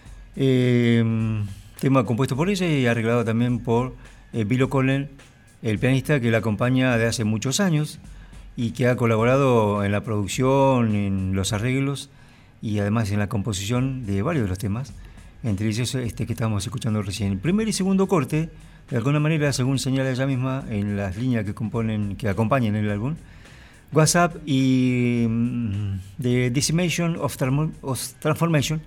eh, tema compuesto por ella y arreglado también por eh, Bill O'Connell, el pianista que la acompaña de hace muchos años y que ha colaborado en la producción, en los arreglos y además en la composición de varios de los temas, entre ellos este que estamos escuchando recién. El primer y segundo corte, de alguna manera, según señala ella misma en las líneas que componen, que acompañan el álbum, WhatsApp y um, The Decimation of, Transform- of Transformation,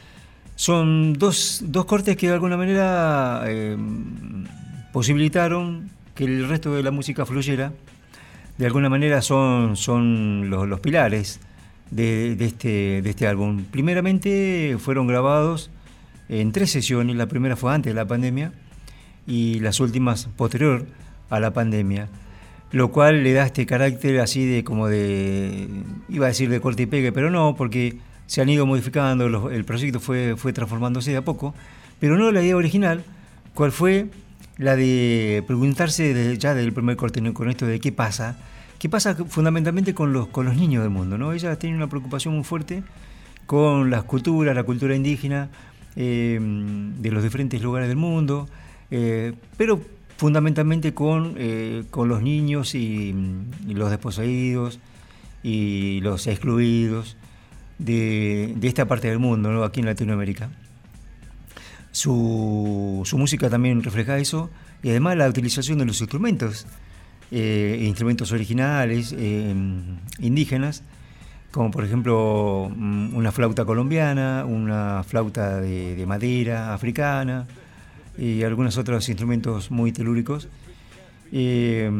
son dos, dos cortes que de alguna manera eh, posibilitaron que el resto de la música fluyera. De alguna manera son, son los, los pilares de, de, este, de este álbum. Primeramente fueron grabados en tres sesiones, la primera fue antes de la pandemia, y las últimas posterior a la pandemia, lo cual le da este carácter así de como de, iba a decir de corte y pegue, pero no, porque se han ido modificando, los, el proyecto fue, fue transformándose de a poco, pero no la idea original, cuál fue la de preguntarse desde, ya desde el primer corte con esto de qué pasa, qué pasa fundamentalmente con los, con los niños del mundo, ¿no? Ella tiene una preocupación muy fuerte con las culturas, la cultura indígena eh, de los diferentes lugares del mundo, Eh, pero fundamentalmente con, eh, con los niños y, y los desposeídos y los excluidos de, de esta parte del mundo, ¿no? Aquí en Latinoamérica. Su, su música también refleja eso y además la utilización de los instrumentos, eh, instrumentos originales, eh, indígenas, como por ejemplo una flauta colombiana, una flauta de, de madera africana, y algunos otros instrumentos muy telúricos. Eh,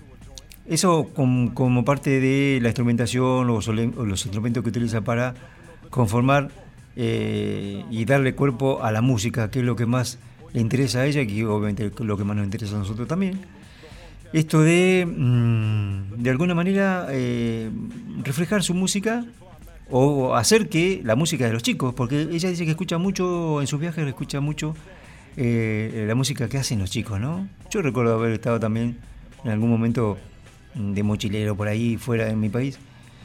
eso com, como parte de la instrumentación o, sole, o los instrumentos que utiliza para conformar eh, y darle cuerpo a la música, que es lo que más le interesa a ella y que obviamente lo que más nos interesa a nosotros también. Esto de, mmm, de alguna manera, eh, reflejar su música o hacer que la música de los chicos, porque ella dice que escucha mucho, en sus viajes escucha mucho Eh, la música que hacen los chicos, ¿no? Yo recuerdo haber estado también en algún momento de mochilero por ahí fuera de mi país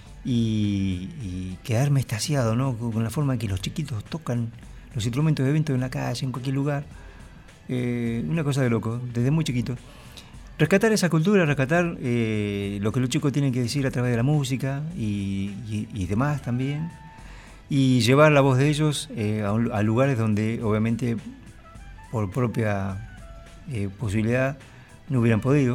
y, y quedarme extasiado, ¿no? Con la forma en que los chiquitos tocan los instrumentos de viento en la calle, en cualquier lugar. Eh, una cosa de loco, desde muy chiquito. Rescatar esa cultura, rescatar eh, lo que los chicos tienen que decir a través de la música y, y, y demás también. Y llevar la voz de ellos eh, a, a lugares donde obviamente por propia eh, posibilidad no hubieran podido.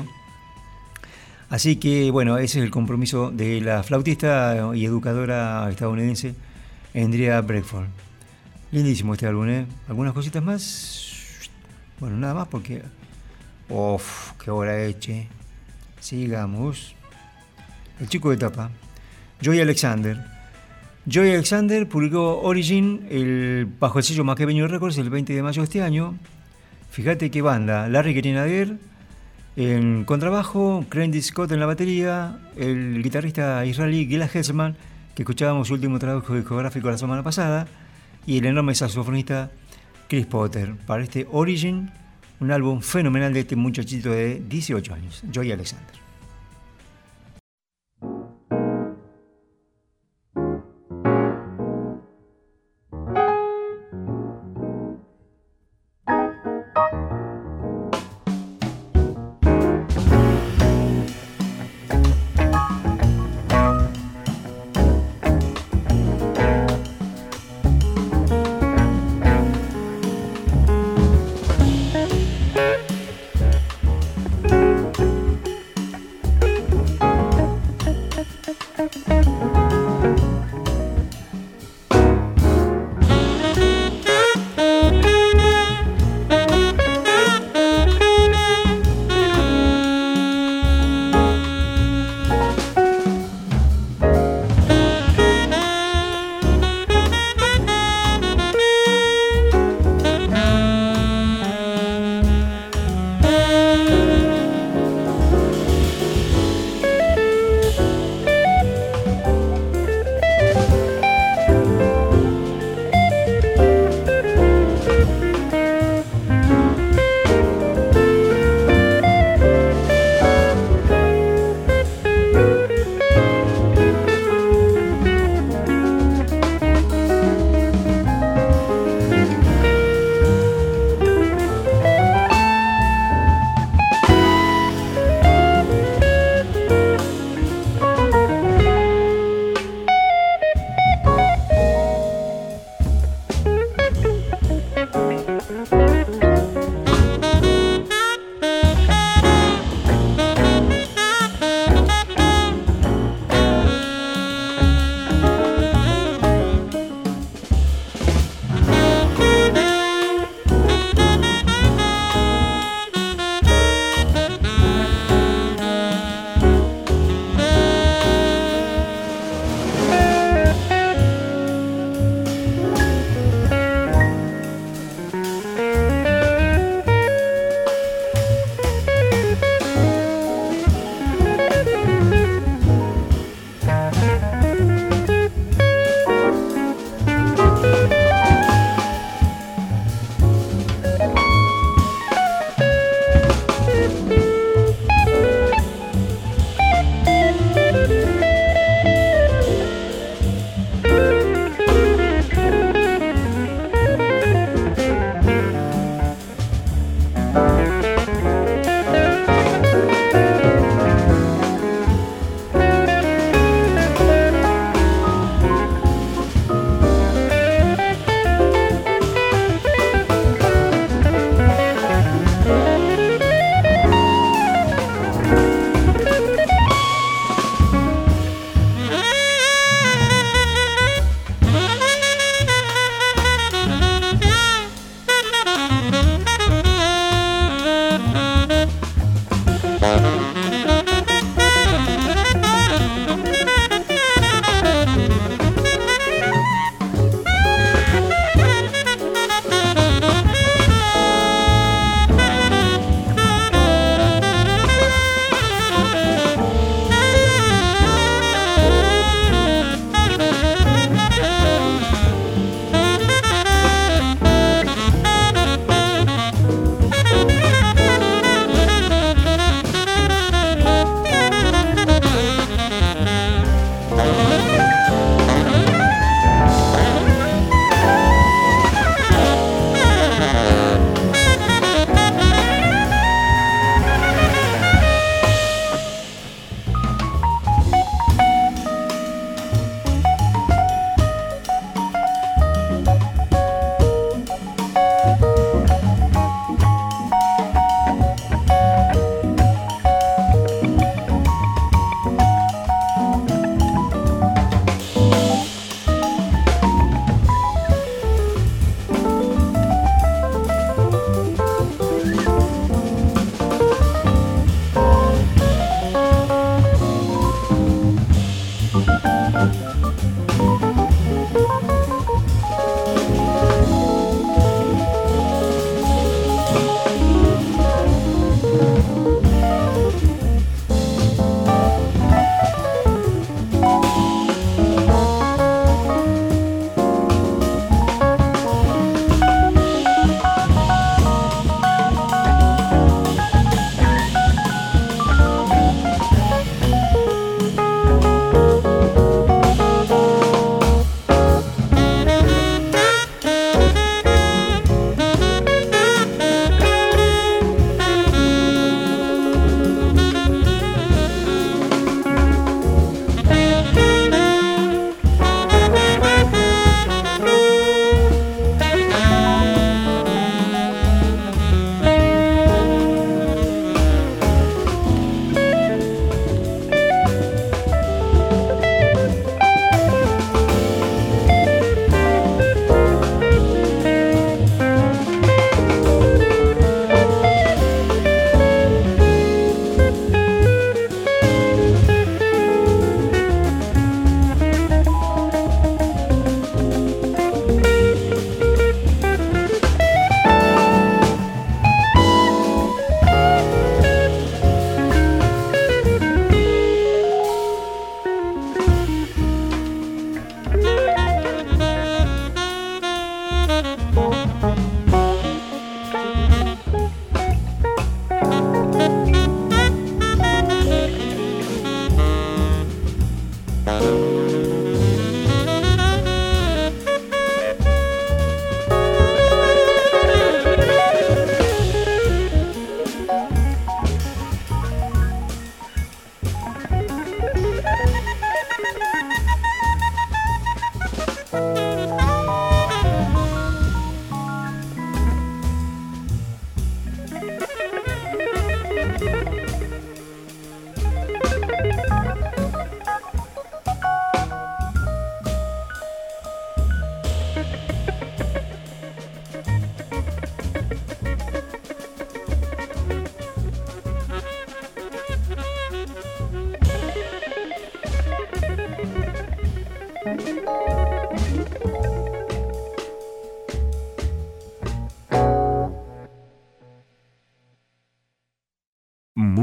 Así que, bueno, ese es el compromiso de la flautista y educadora estadounidense Andrea Bergford. Lindísimo este álbum, ¿eh? ¿Algunas cositas más? Bueno, nada más porque... ¡Uf! ¡Qué hora eche! Sigamos. El chico de tapa, Joey Alexander. Joey Alexander publicó Origin el, bajo el sello Maquebeño Records el veinte de mayo de este año. Fíjate qué banda: Larry Grenadier en contrabajo, Randy Scott en la batería, el guitarrista israelí Gila Hesselman, que escuchábamos su último trabajo discográfico la semana pasada, y el enorme saxofonista Chris Potter, para este Origin, un álbum fenomenal de este muchachito de dieciocho años, Joey Alexander.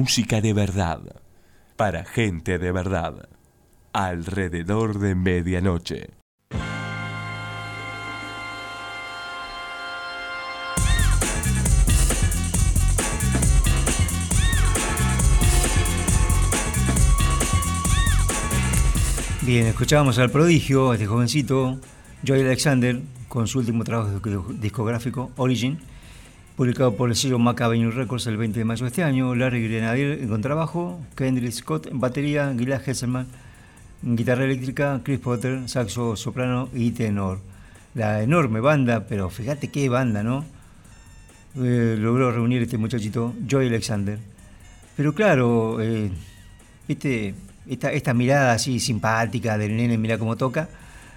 Música de verdad, para gente de verdad, alrededor de medianoche. Bien, escuchábamos al prodigio, a este jovencito, Joey Alexander, con su último trabajo discográfico, Origin, publicado por el sello Macabre Records el veinte de mayo de este año. Larry Grenadier en contrabajo, Kendrick Scott en batería, Gilad Hesselman en guitarra eléctrica, Chris Potter, saxo, soprano y tenor. La enorme banda, pero fíjate qué banda, ¿no? Eh, logró reunir este muchachito, Joey Alexander. Pero claro, eh, viste, esta, esta mirada así simpática del nene, mira cómo toca,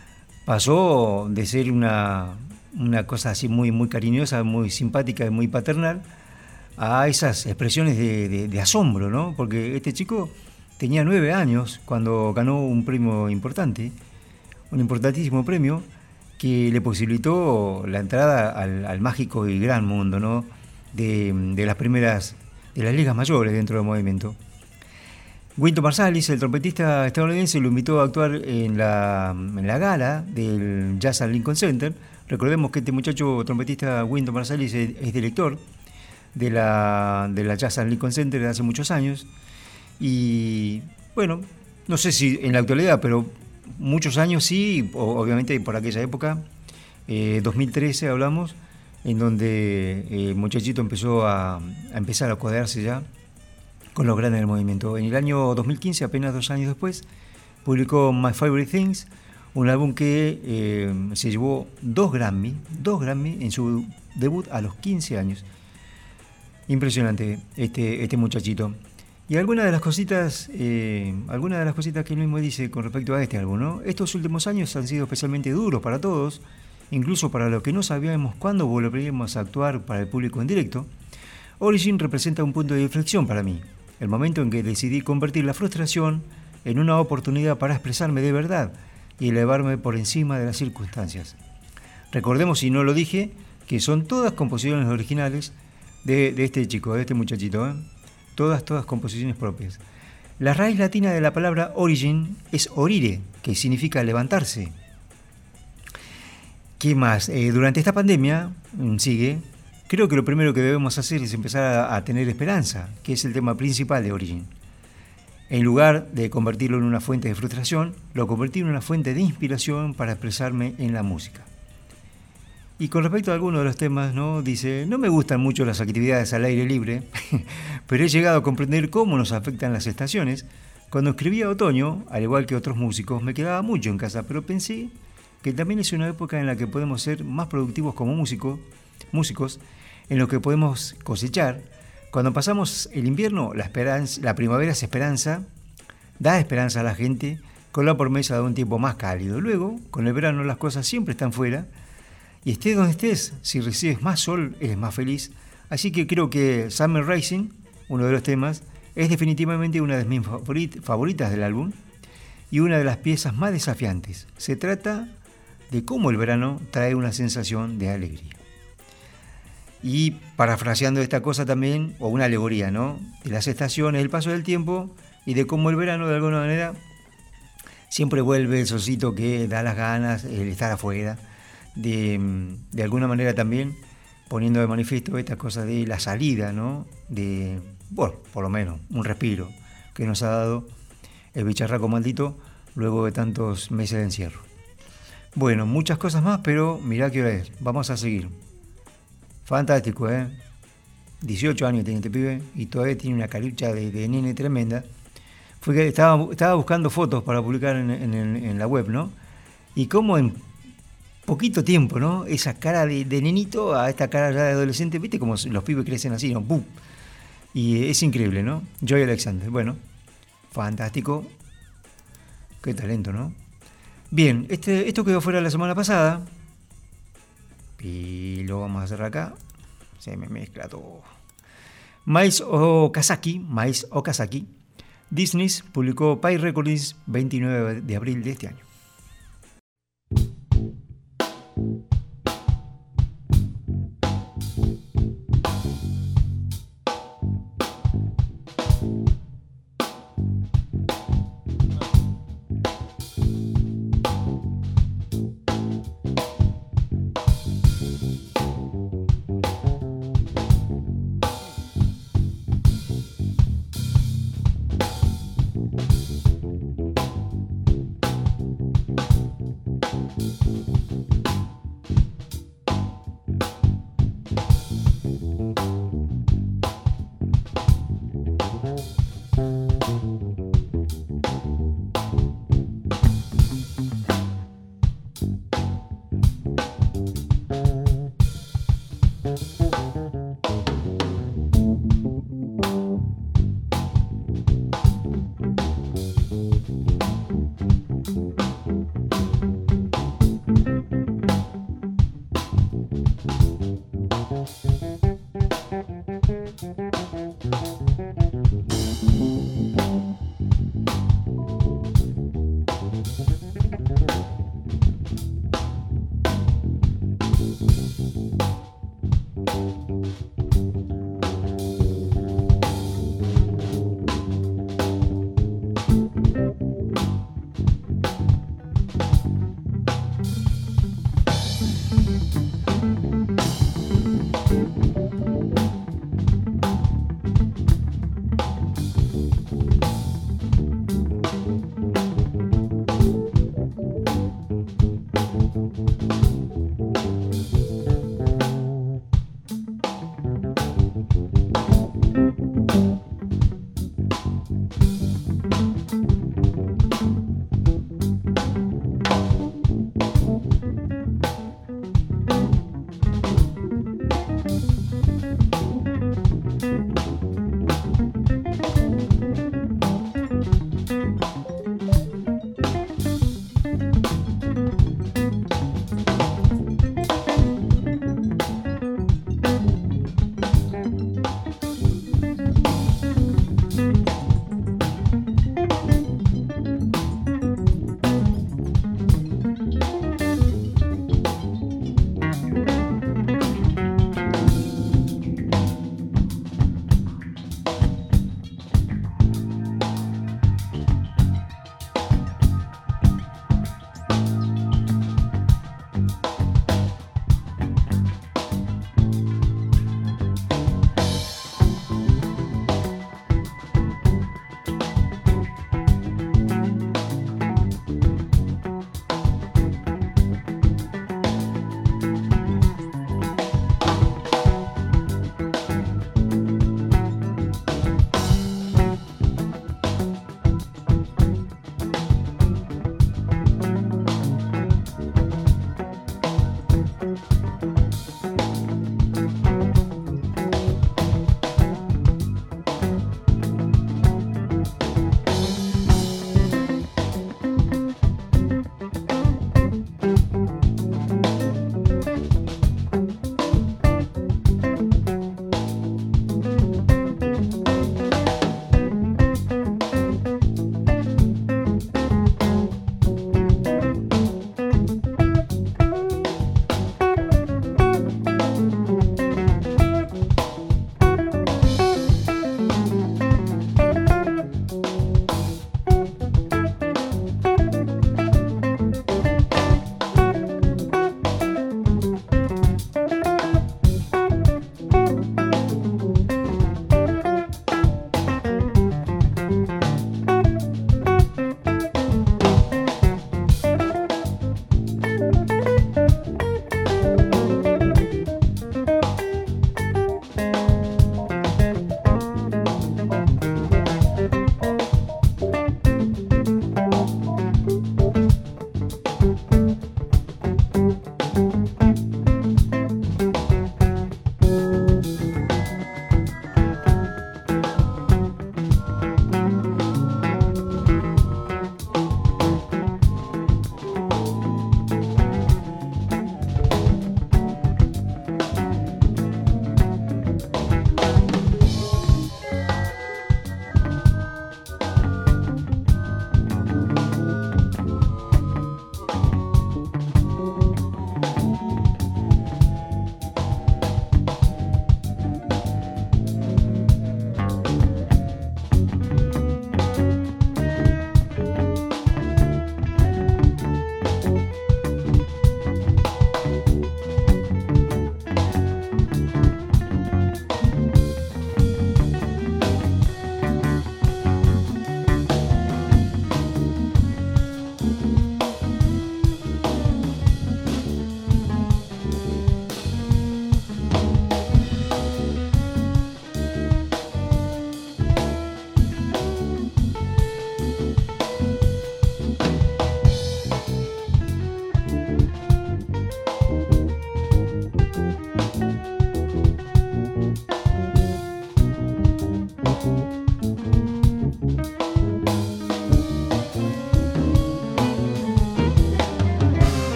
pasó de ser una... una cosa así muy, muy cariñosa, muy simpática y muy paternal, a esas expresiones de, de, de asombro, ¿no? Porque este chico tenía nueve años cuando ganó un premio importante, un importantísimo premio que le posibilitó la entrada al, al mágico y gran mundo, ¿no? De, de las primeras, de las ligas mayores dentro del movimiento. Wynton Marsalis, el trompetista estadounidense, lo invitó a actuar en la, en la gala del Jazz at Lincoln Center. Recordemos que este muchacho trompetista Wynton Marsalis es, es director de la, de la Jazz at Lincoln Center de hace muchos años. Y bueno, no sé si en la actualidad, pero muchos años sí, obviamente por aquella época, eh, dos mil trece hablamos, en donde el muchachito empezó a, a empezar a codearse ya con los grandes del movimiento. En el año dos mil quince, apenas dos años después, publicó My Favorite Things, un álbum que eh, se llevó dos Grammy, dos Grammy en su debut a los quince años. Impresionante este, este muchachito. Y algunas de las cositas, eh, algunas de las cositas que él mismo dice con respecto a este álbum, ¿no? Estos últimos años han sido especialmente duros para todos, incluso para los que no sabíamos cuándo volveríamos a actuar para el público en directo. Origin representa un punto de inflexión para mí. El momento en que decidí convertir la frustración en una oportunidad para expresarme de verdad y elevarme por encima de las circunstancias. Recordemos, si no lo dije, que son todas composiciones originales de, de este chico, de este muchachito, ¿eh? Todas, todas composiciones propias. La raíz latina de la palabra origin es orire, que significa levantarse. ¿Qué más? Eh, durante esta pandemia, sigue... Creo que lo primero que debemos hacer es empezar a, a tener esperanza, que es el tema principal de Origin. En lugar de convertirlo en una fuente de frustración, lo convertí en una fuente de inspiración para expresarme en la música. Y con respecto a algunos de los temas, ¿no? Dice, no me gustan mucho las actividades al aire libre, pero he llegado a comprender cómo nos afectan las estaciones. Cuando escribía Otoño, al igual que otros músicos, me quedaba mucho en casa, pero pensé que también es una época en la que podemos ser más productivos como músicos, músicos, en lo que podemos cosechar. Cuando pasamos el invierno, la, esperanza, la primavera es esperanza, da esperanza a la gente con la promesa de un tiempo más cálido. Luego, con el verano las cosas siempre están fuera, y estés donde estés, si recibes más sol, eres más feliz. Así que creo que Summer Rising, uno de los temas, es definitivamente una de mis favoritas del álbum y una de las piezas más desafiantes. Se trata de cómo el verano trae una sensación de alegría. Y parafraseando esta cosa también, o una alegoría, ¿no? De las estaciones, el paso del tiempo y de cómo el verano de alguna manera siempre vuelve el solcito que da las ganas, el estar afuera, de, de alguna manera también poniendo de manifiesto esta cosa de la salida, ¿no? De, bueno, por lo menos, un respiro que nos ha dado el bicharraco maldito luego de tantos meses de encierro. Bueno, muchas cosas más, pero mirá qué hora es, vamos a seguir. Fantástico, ¿eh? dieciocho años tiene este pibe y todavía tiene una carucha de, de nene tremenda. Fue que estaba, estaba buscando fotos para publicar en, en, en la web, ¿no? Y cómo en poquito tiempo, ¿no? Esa cara de, de nenito a esta cara ya de adolescente, ¿viste? Como los pibes crecen así, ¿no? ¡Bum! Y es increíble, ¿no? Joey Alexander, bueno, fantástico. Qué talento, ¿no? Bien, este, esto quedó fuera la semana pasada. Y lo vamos a hacer acá. Se me mezcla todo. Mais Okazaki, Mais Okazaki, Disney publicó Pie Records veintinueve de abril de este año.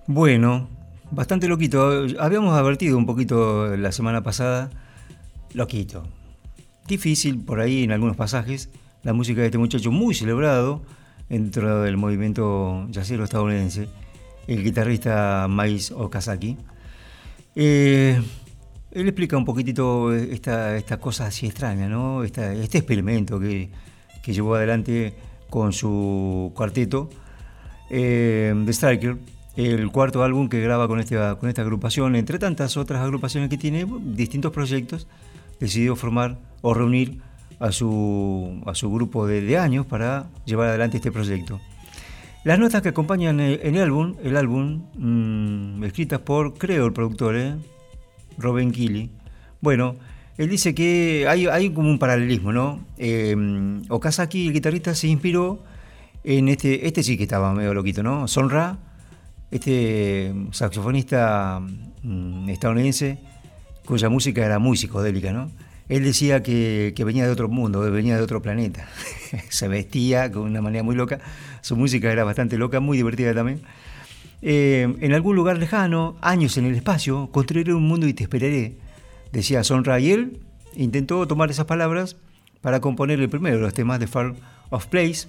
Bueno, bastante loquito. Habíamos advertido un poquito la semana pasada. Loquito. Difícil por ahí en algunos pasajes. La música de este muchacho muy celebrado dentro del movimiento jazzero estadounidense, el guitarrista Miles Okazaki. Eh, él explica un poquitito esta, esta cosa así extraña, ¿no? Esta, este experimento que, que llevó adelante con su cuarteto, eh, The Striker, el cuarto álbum que graba con, este, con esta agrupación. Entre tantas otras agrupaciones que tiene, distintos proyectos, decidió formar o reunir a su, a su grupo de, de años para llevar adelante este proyecto. Las notas que acompañan el, el álbum, el álbum mmm, escritas por, creo, el productor, ¿eh? Robin Keeley. Bueno, él dice que hay, hay como un paralelismo, ¿no? Eh, Okazaki, el guitarrista, se inspiró en este, este sí que estaba medio loquito, ¿no? Son Ra, este saxofonista mmm, estadounidense, cuya música era muy psicodélica, ¿no? Él decía que, que venía de otro mundo, que venía de otro planeta. Se vestía con una manera muy loca. Su música era bastante loca, muy divertida también. Eh, en algún lugar lejano, años en el espacio, construiré un mundo y te esperaré, decía Son Ra. Y él intentó tomar esas palabras para componer el primero de los temas de Far of Place,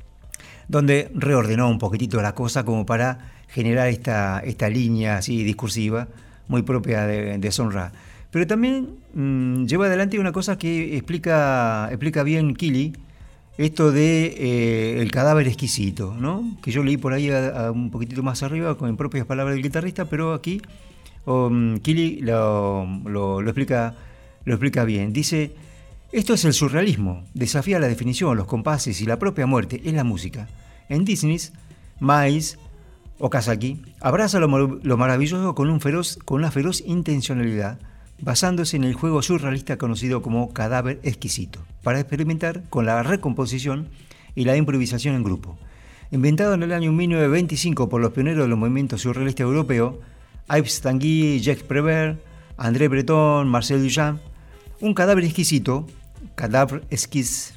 donde reordenó un poquitito la cosa como para generar esta, esta línea así discursiva muy propia de, de Son Ra. Pero también mmm, lleva adelante una cosa que explica, explica bien Keeley, esto de eh, el cadáver exquisito, ¿no? Que yo leí por ahí a, a un poquitito más arriba con propias palabras del guitarrista, pero aquí um, Keeley lo, lo, lo, explica, lo explica bien. Dice, esto es el surrealismo, desafía la definición, los compases y la propia muerte, es la música. En Disney, Miles Okazaki abraza lo, lo maravilloso con, un feroz, con una feroz intencionalidad, basándose en el juego surrealista conocido como cadáver exquisito, para experimentar con la recomposición y la improvisación en grupo. Inventado en el año mil novecientos veinticinco por los pioneros de los movimientos surrealistas europeos, Yves Tanguy, Jacques Prévert, André Breton, Marcel Duchamp, un cadáver exquisito, cadavre exquis,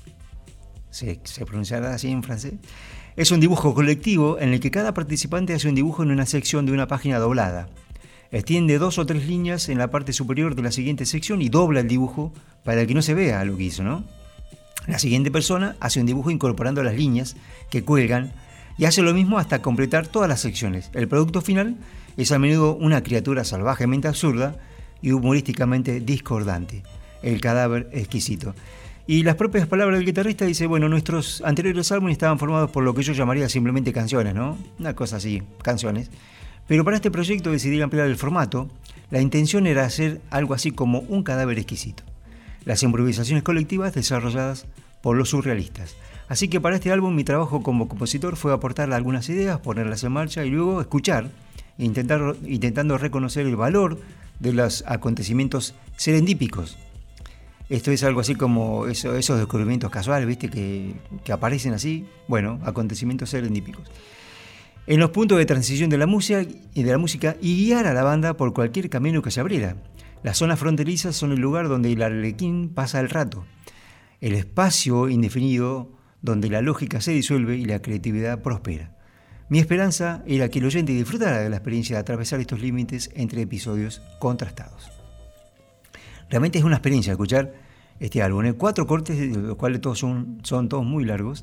se, se pronunciará así en francés, es un dibujo colectivo en el que cada participante hace un dibujo en una sección de una página doblada. Extiende dos o tres líneas en la parte superior de la siguiente sección y dobla el dibujo para que no se vea lo que hizo, ¿no? La siguiente persona hace un dibujo incorporando las líneas que cuelgan y hace lo mismo hasta completar todas las secciones. El producto final es a menudo una criatura salvajemente absurda y humorísticamente discordante, el cadáver exquisito. Y las propias palabras del guitarrista dice, bueno, nuestros anteriores álbumes estaban formados por lo que yo llamaría simplemente canciones, ¿no? Una cosa así, canciones. Pero para este proyecto decidí ampliar el formato. La intención era hacer algo así como un cadáver exquisito. Las improvisaciones colectivas desarrolladas por los surrealistas. Así que para este álbum mi trabajo como compositor fue aportarle algunas ideas, ponerlas en marcha y luego escuchar, intentar, intentando reconocer el valor de los acontecimientos serendípicos. Esto es algo así como eso, esos descubrimientos casuales, ¿viste? Que, que aparecen así, bueno, acontecimientos serendípicos. En los puntos de transición de la música y de la música y guiar a la banda por cualquier camino que se abriera. Las zonas fronterizas son el lugar donde el arlequín pasa el rato, el espacio indefinido donde la lógica se disuelve y la creatividad prospera. Mi esperanza era que el oyente disfrutara de la experiencia de atravesar estos límites entre episodios contrastados. Realmente es una experiencia escuchar este álbum, ¿eh? Cuatro cortes, de los cuales todos son, son todos muy largos.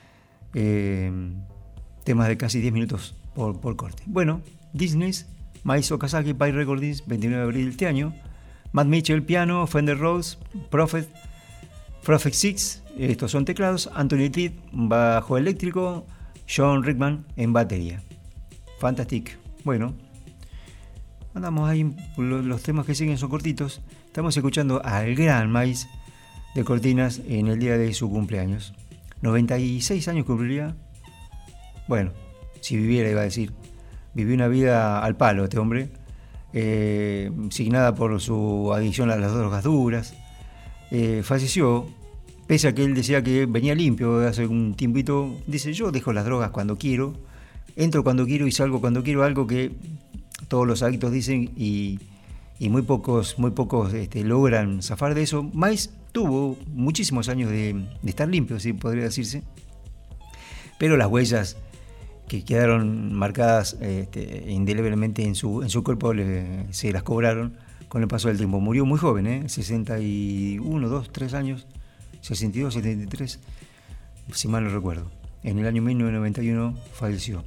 Eh, temas de casi diez minutos por, por corte. Bueno, Disney's, Miles Okazaki, Pye Recordings, veintinueve de abril de este año. Matt Mitchell, piano, Fender Rhodes, Prophet, Prophet Six, estos son teclados, Anthony Tidd, bajo eléctrico, John Rickman en batería. Fantastic. Bueno, andamos ahí, los temas que siguen son cortitos. Estamos escuchando al gran Miles de Cortinas en el día de su cumpleaños. noventa y seis años cumpliría. Bueno, si viviera iba a decir. Vivió una vida al palo este hombre, eh, signada por su adicción a las drogas duras. Eh, falleció, pese a que él decía que venía limpio hace un tiempito. Dice, yo dejo las drogas cuando quiero, entro cuando quiero y salgo cuando quiero, algo que todos los adictos dicen y, y muy pocos, muy pocos este, logran zafar de eso. Miles tuvo muchísimos años de, de estar limpio, sí podría decirse, pero las huellas que quedaron marcadas este, indeleblemente en su, en su cuerpo, le, se las cobraron con el paso del tiempo. Murió muy joven, ¿eh? sesenta y uno, dos, tres años, sesenta y dos, setenta y tres, si mal no recuerdo. En el año mil novecientos noventa y uno falleció.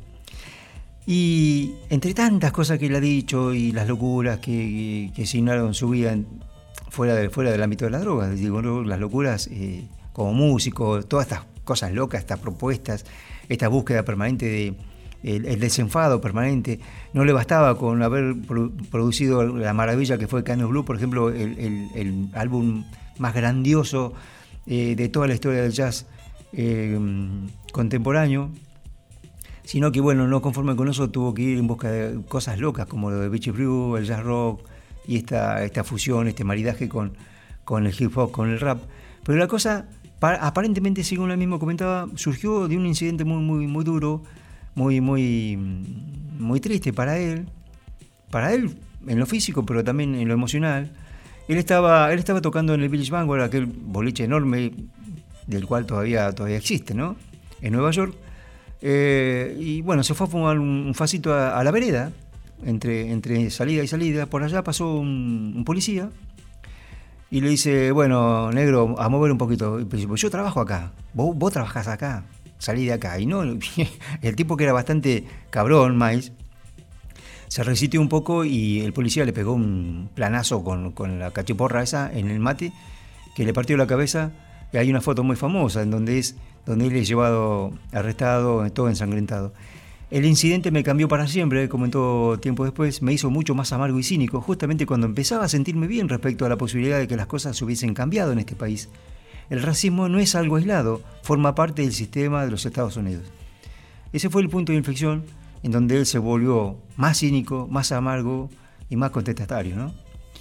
Y entre tantas cosas que él ha dicho y las locuras que, que, que signaron su vida en, fuera, de, fuera del ámbito de las drogas, digo, las locuras eh, como músico, todas estas cosas locas, estas propuestas, esta búsqueda permanente de el, el desenfado permanente, no le bastaba con haber produ- producido la maravilla que fue Canyon Blue, por ejemplo, el, el, el álbum más grandioso eh, de toda la historia del jazz eh, contemporáneo, sino que, bueno, no conforme con eso, tuvo que ir en busca de cosas locas como lo de Beach Brew, el jazz rock y esta, esta fusión, este maridaje con, con el hip hop, con el rap. Pero la cosa, aparentemente, según él mismo comentaba, surgió de un incidente muy, muy, muy duro, muy, muy, muy triste para él, para él en lo físico, pero también en lo emocional. Él estaba, él estaba tocando en el Village Vanguard, aquel boliche enorme del cual todavía, todavía existe, ¿no? En Nueva York. Eh, y bueno, se fue a fumar un, un facito a, a la vereda, entre, entre salida y salida. Por allá pasó un, un policía y le dice, bueno, negro, a mover un poquito. Y dice, pues yo trabajo acá, vos, vos trabajás acá, salí de acá. Y no, el tipo, que era bastante cabrón, Miles, se resistió un poco y el policía le pegó un planazo con, con la cachiporra esa en el mate, que le partió la cabeza. Y hay una foto muy famosa en donde es donde él es llevado, arrestado, todo ensangrentado. El incidente me cambió para siempre, comentó tiempo después, me hizo mucho más amargo y cínico, justamente cuando empezaba a sentirme bien respecto a la posibilidad de que las cosas hubiesen cambiado en este país. El racismo no es algo aislado, forma parte del sistema de los Estados Unidos. Ese fue el punto de inflexión en donde él se volvió más cínico, más amargo y más contestatario, ¿no?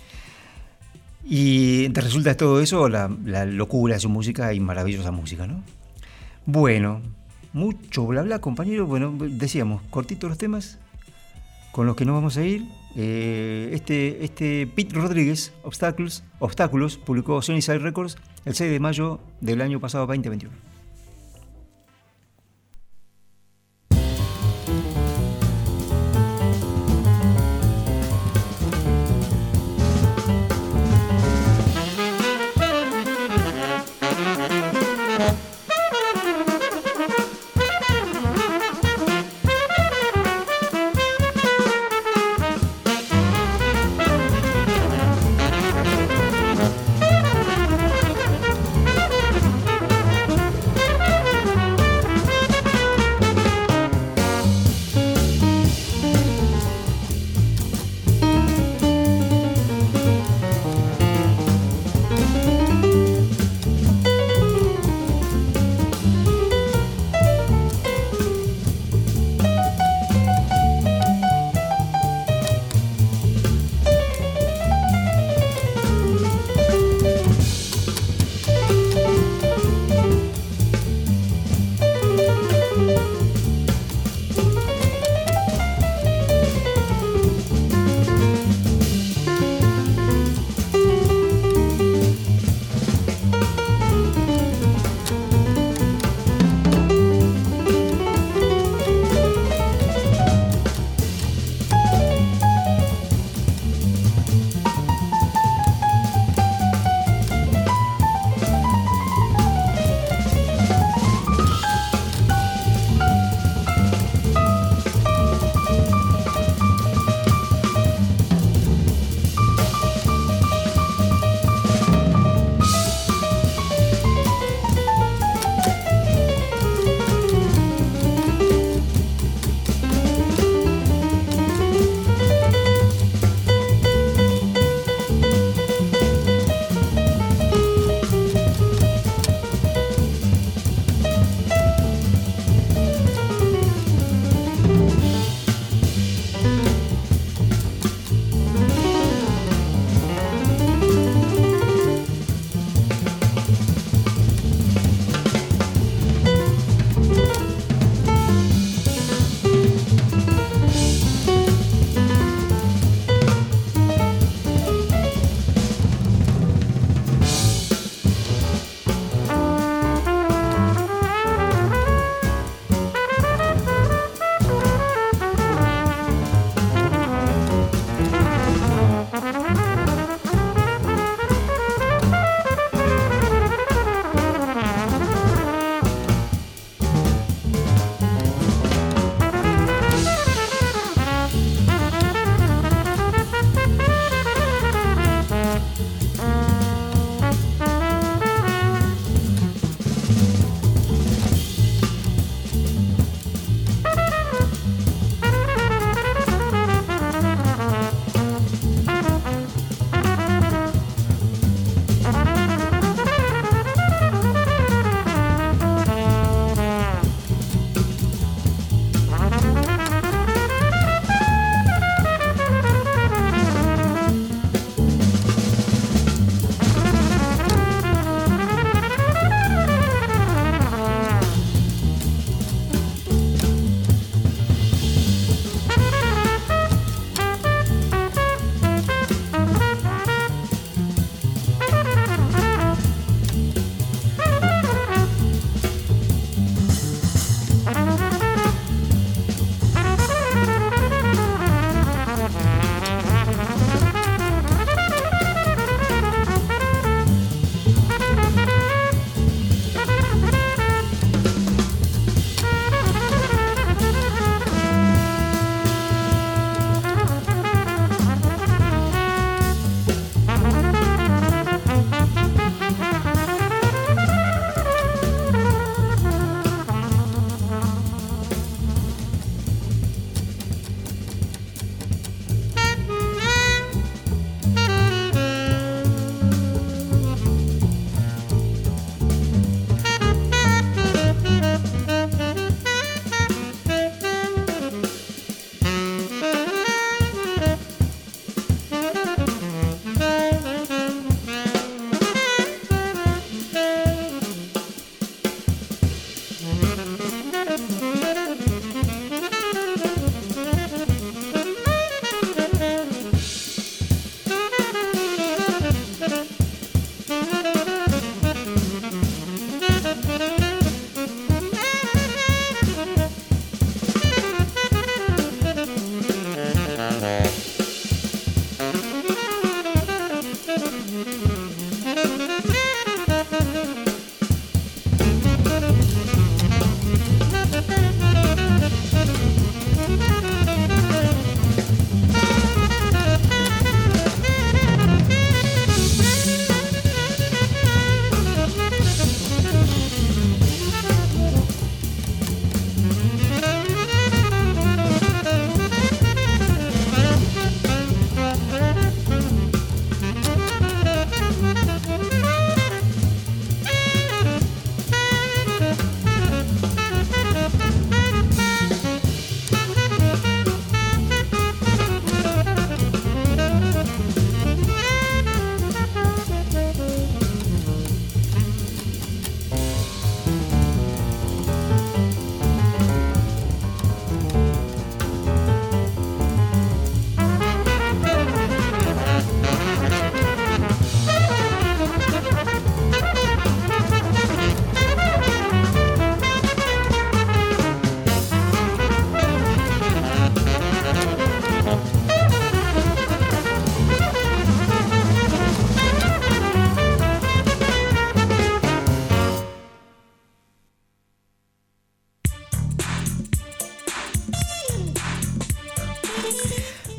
Y te resulta de todo eso la, la locura de su música y maravillosa música, ¿no? Bueno, mucho bla bla, compañero. Bueno, decíamos, cortitos los temas con los que nos vamos a ir. Eh, este, este Pete Rodríguez, Obstacles, Obstáculos, publicó Sunnyside Records el seis de mayo del año pasado, veinte veintiuno.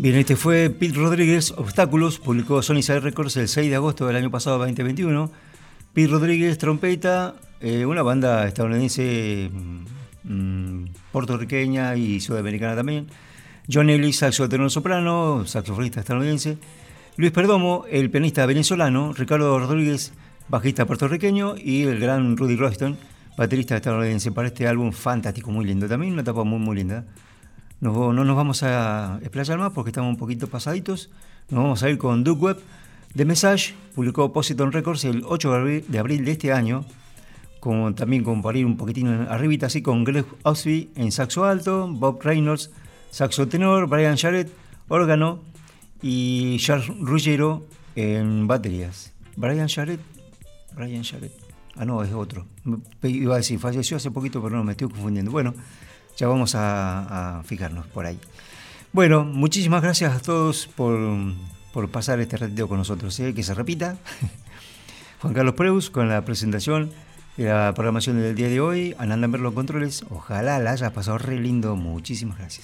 Bien, este fue Pete Rodríguez, Obstáculos, publicó Sunnyside Records el seis de agosto del año pasado, veinte veintiuno. Pete Rodríguez, trompeta, eh, una banda estadounidense, mmm, puertorriqueña y sudamericana también. John Ellis, saxo tenor soprano, saxofonista estadounidense. Luis Perdomo, el pianista venezolano. Ricardo Rodríguez, bajista puertorriqueño. Y el gran Rudy Royston, baterista estadounidense, para este álbum fantástico, muy lindo. También una etapa muy, muy linda. No, no nos vamos a explayar más porque estamos un poquito pasaditos. Nos vamos a ir con Duke Webb. The Message publicó Positon Records el ocho de abril de este año. Con, también con para ir un poquitín arribita, así con Greg Osby en saxo alto, Bob Reynolds, saxo tenor, Brian Jarrett, órgano y Charles Ruggiero en baterías. Brian Jarrett, Brian Jarrett. Ah, no, es otro. Iba a decir, falleció hace poquito, pero no, me estoy confundiendo. Bueno, ya vamos a, a fijarnos por ahí. Bueno, muchísimas gracias a todos por, por pasar este ratito con nosotros. ¿eh? Que se repita. Juan Carlos Preus con la presentación de la programación del día de hoy. Ananda Merlo Controles. Ojalá la hayas pasado re lindo. Muchísimas gracias.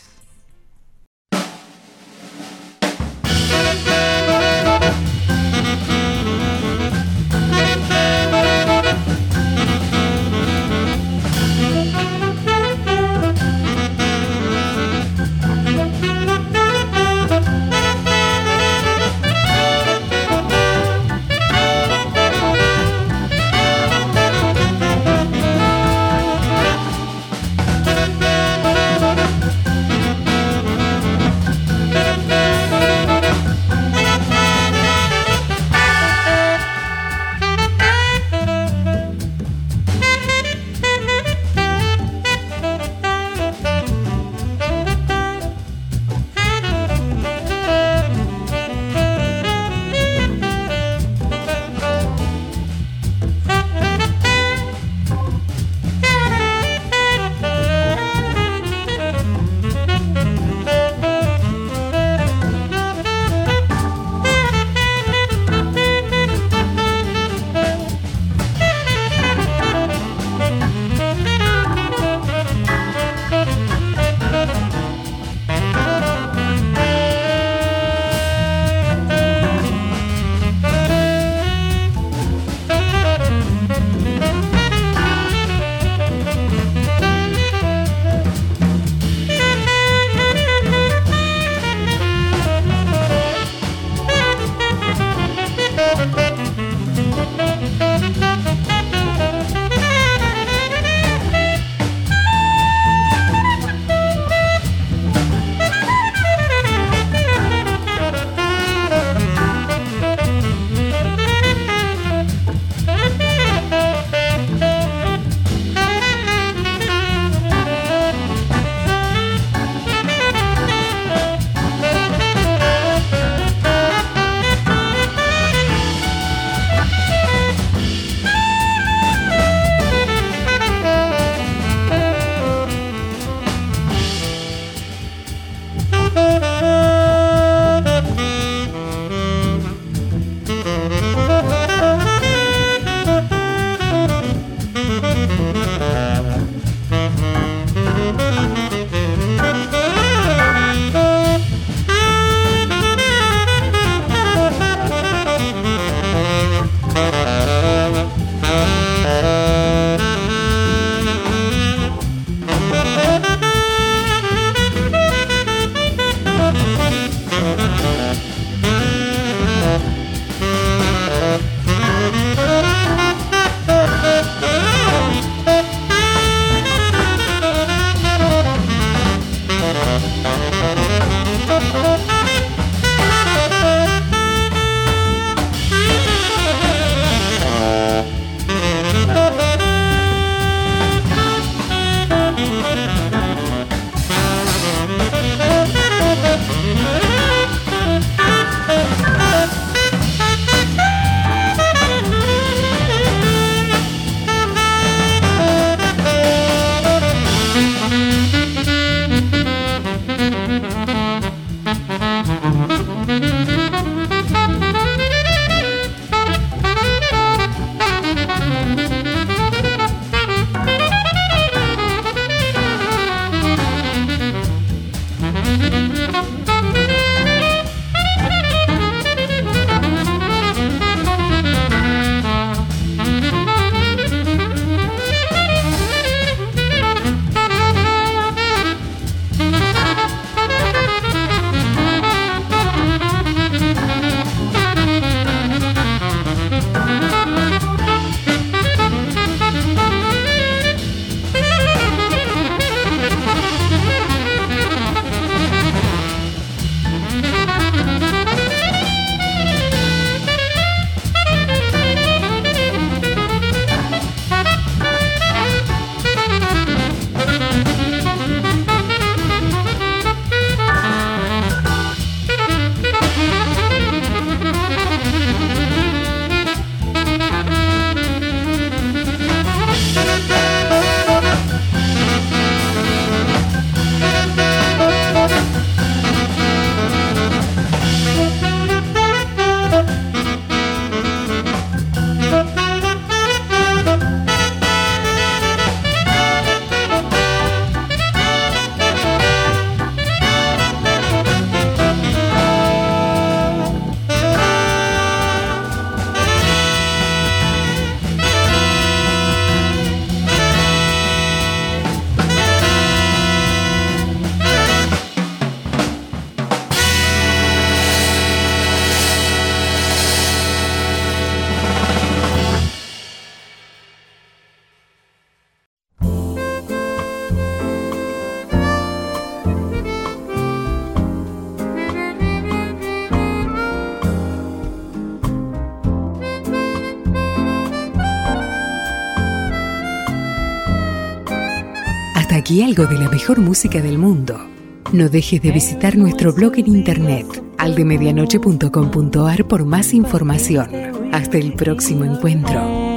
aquí algo de la mejor música del mundo. No dejes de visitar nuestro blog en internet, aldemedianoche punto com punto ar, por más información. Hasta el próximo encuentro.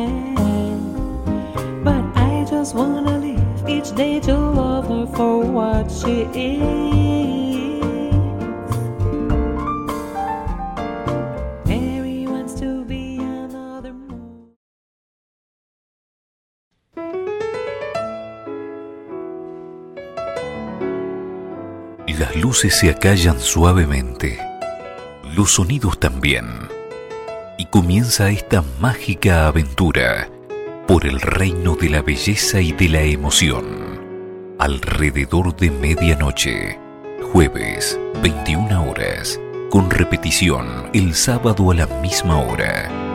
Las luces se acallan suavemente, los sonidos también, y comienza esta mágica aventura por el reino de la belleza y de la emoción. Alrededor de medianoche, jueves, veintiuna horas, con repetición el sábado a la misma hora.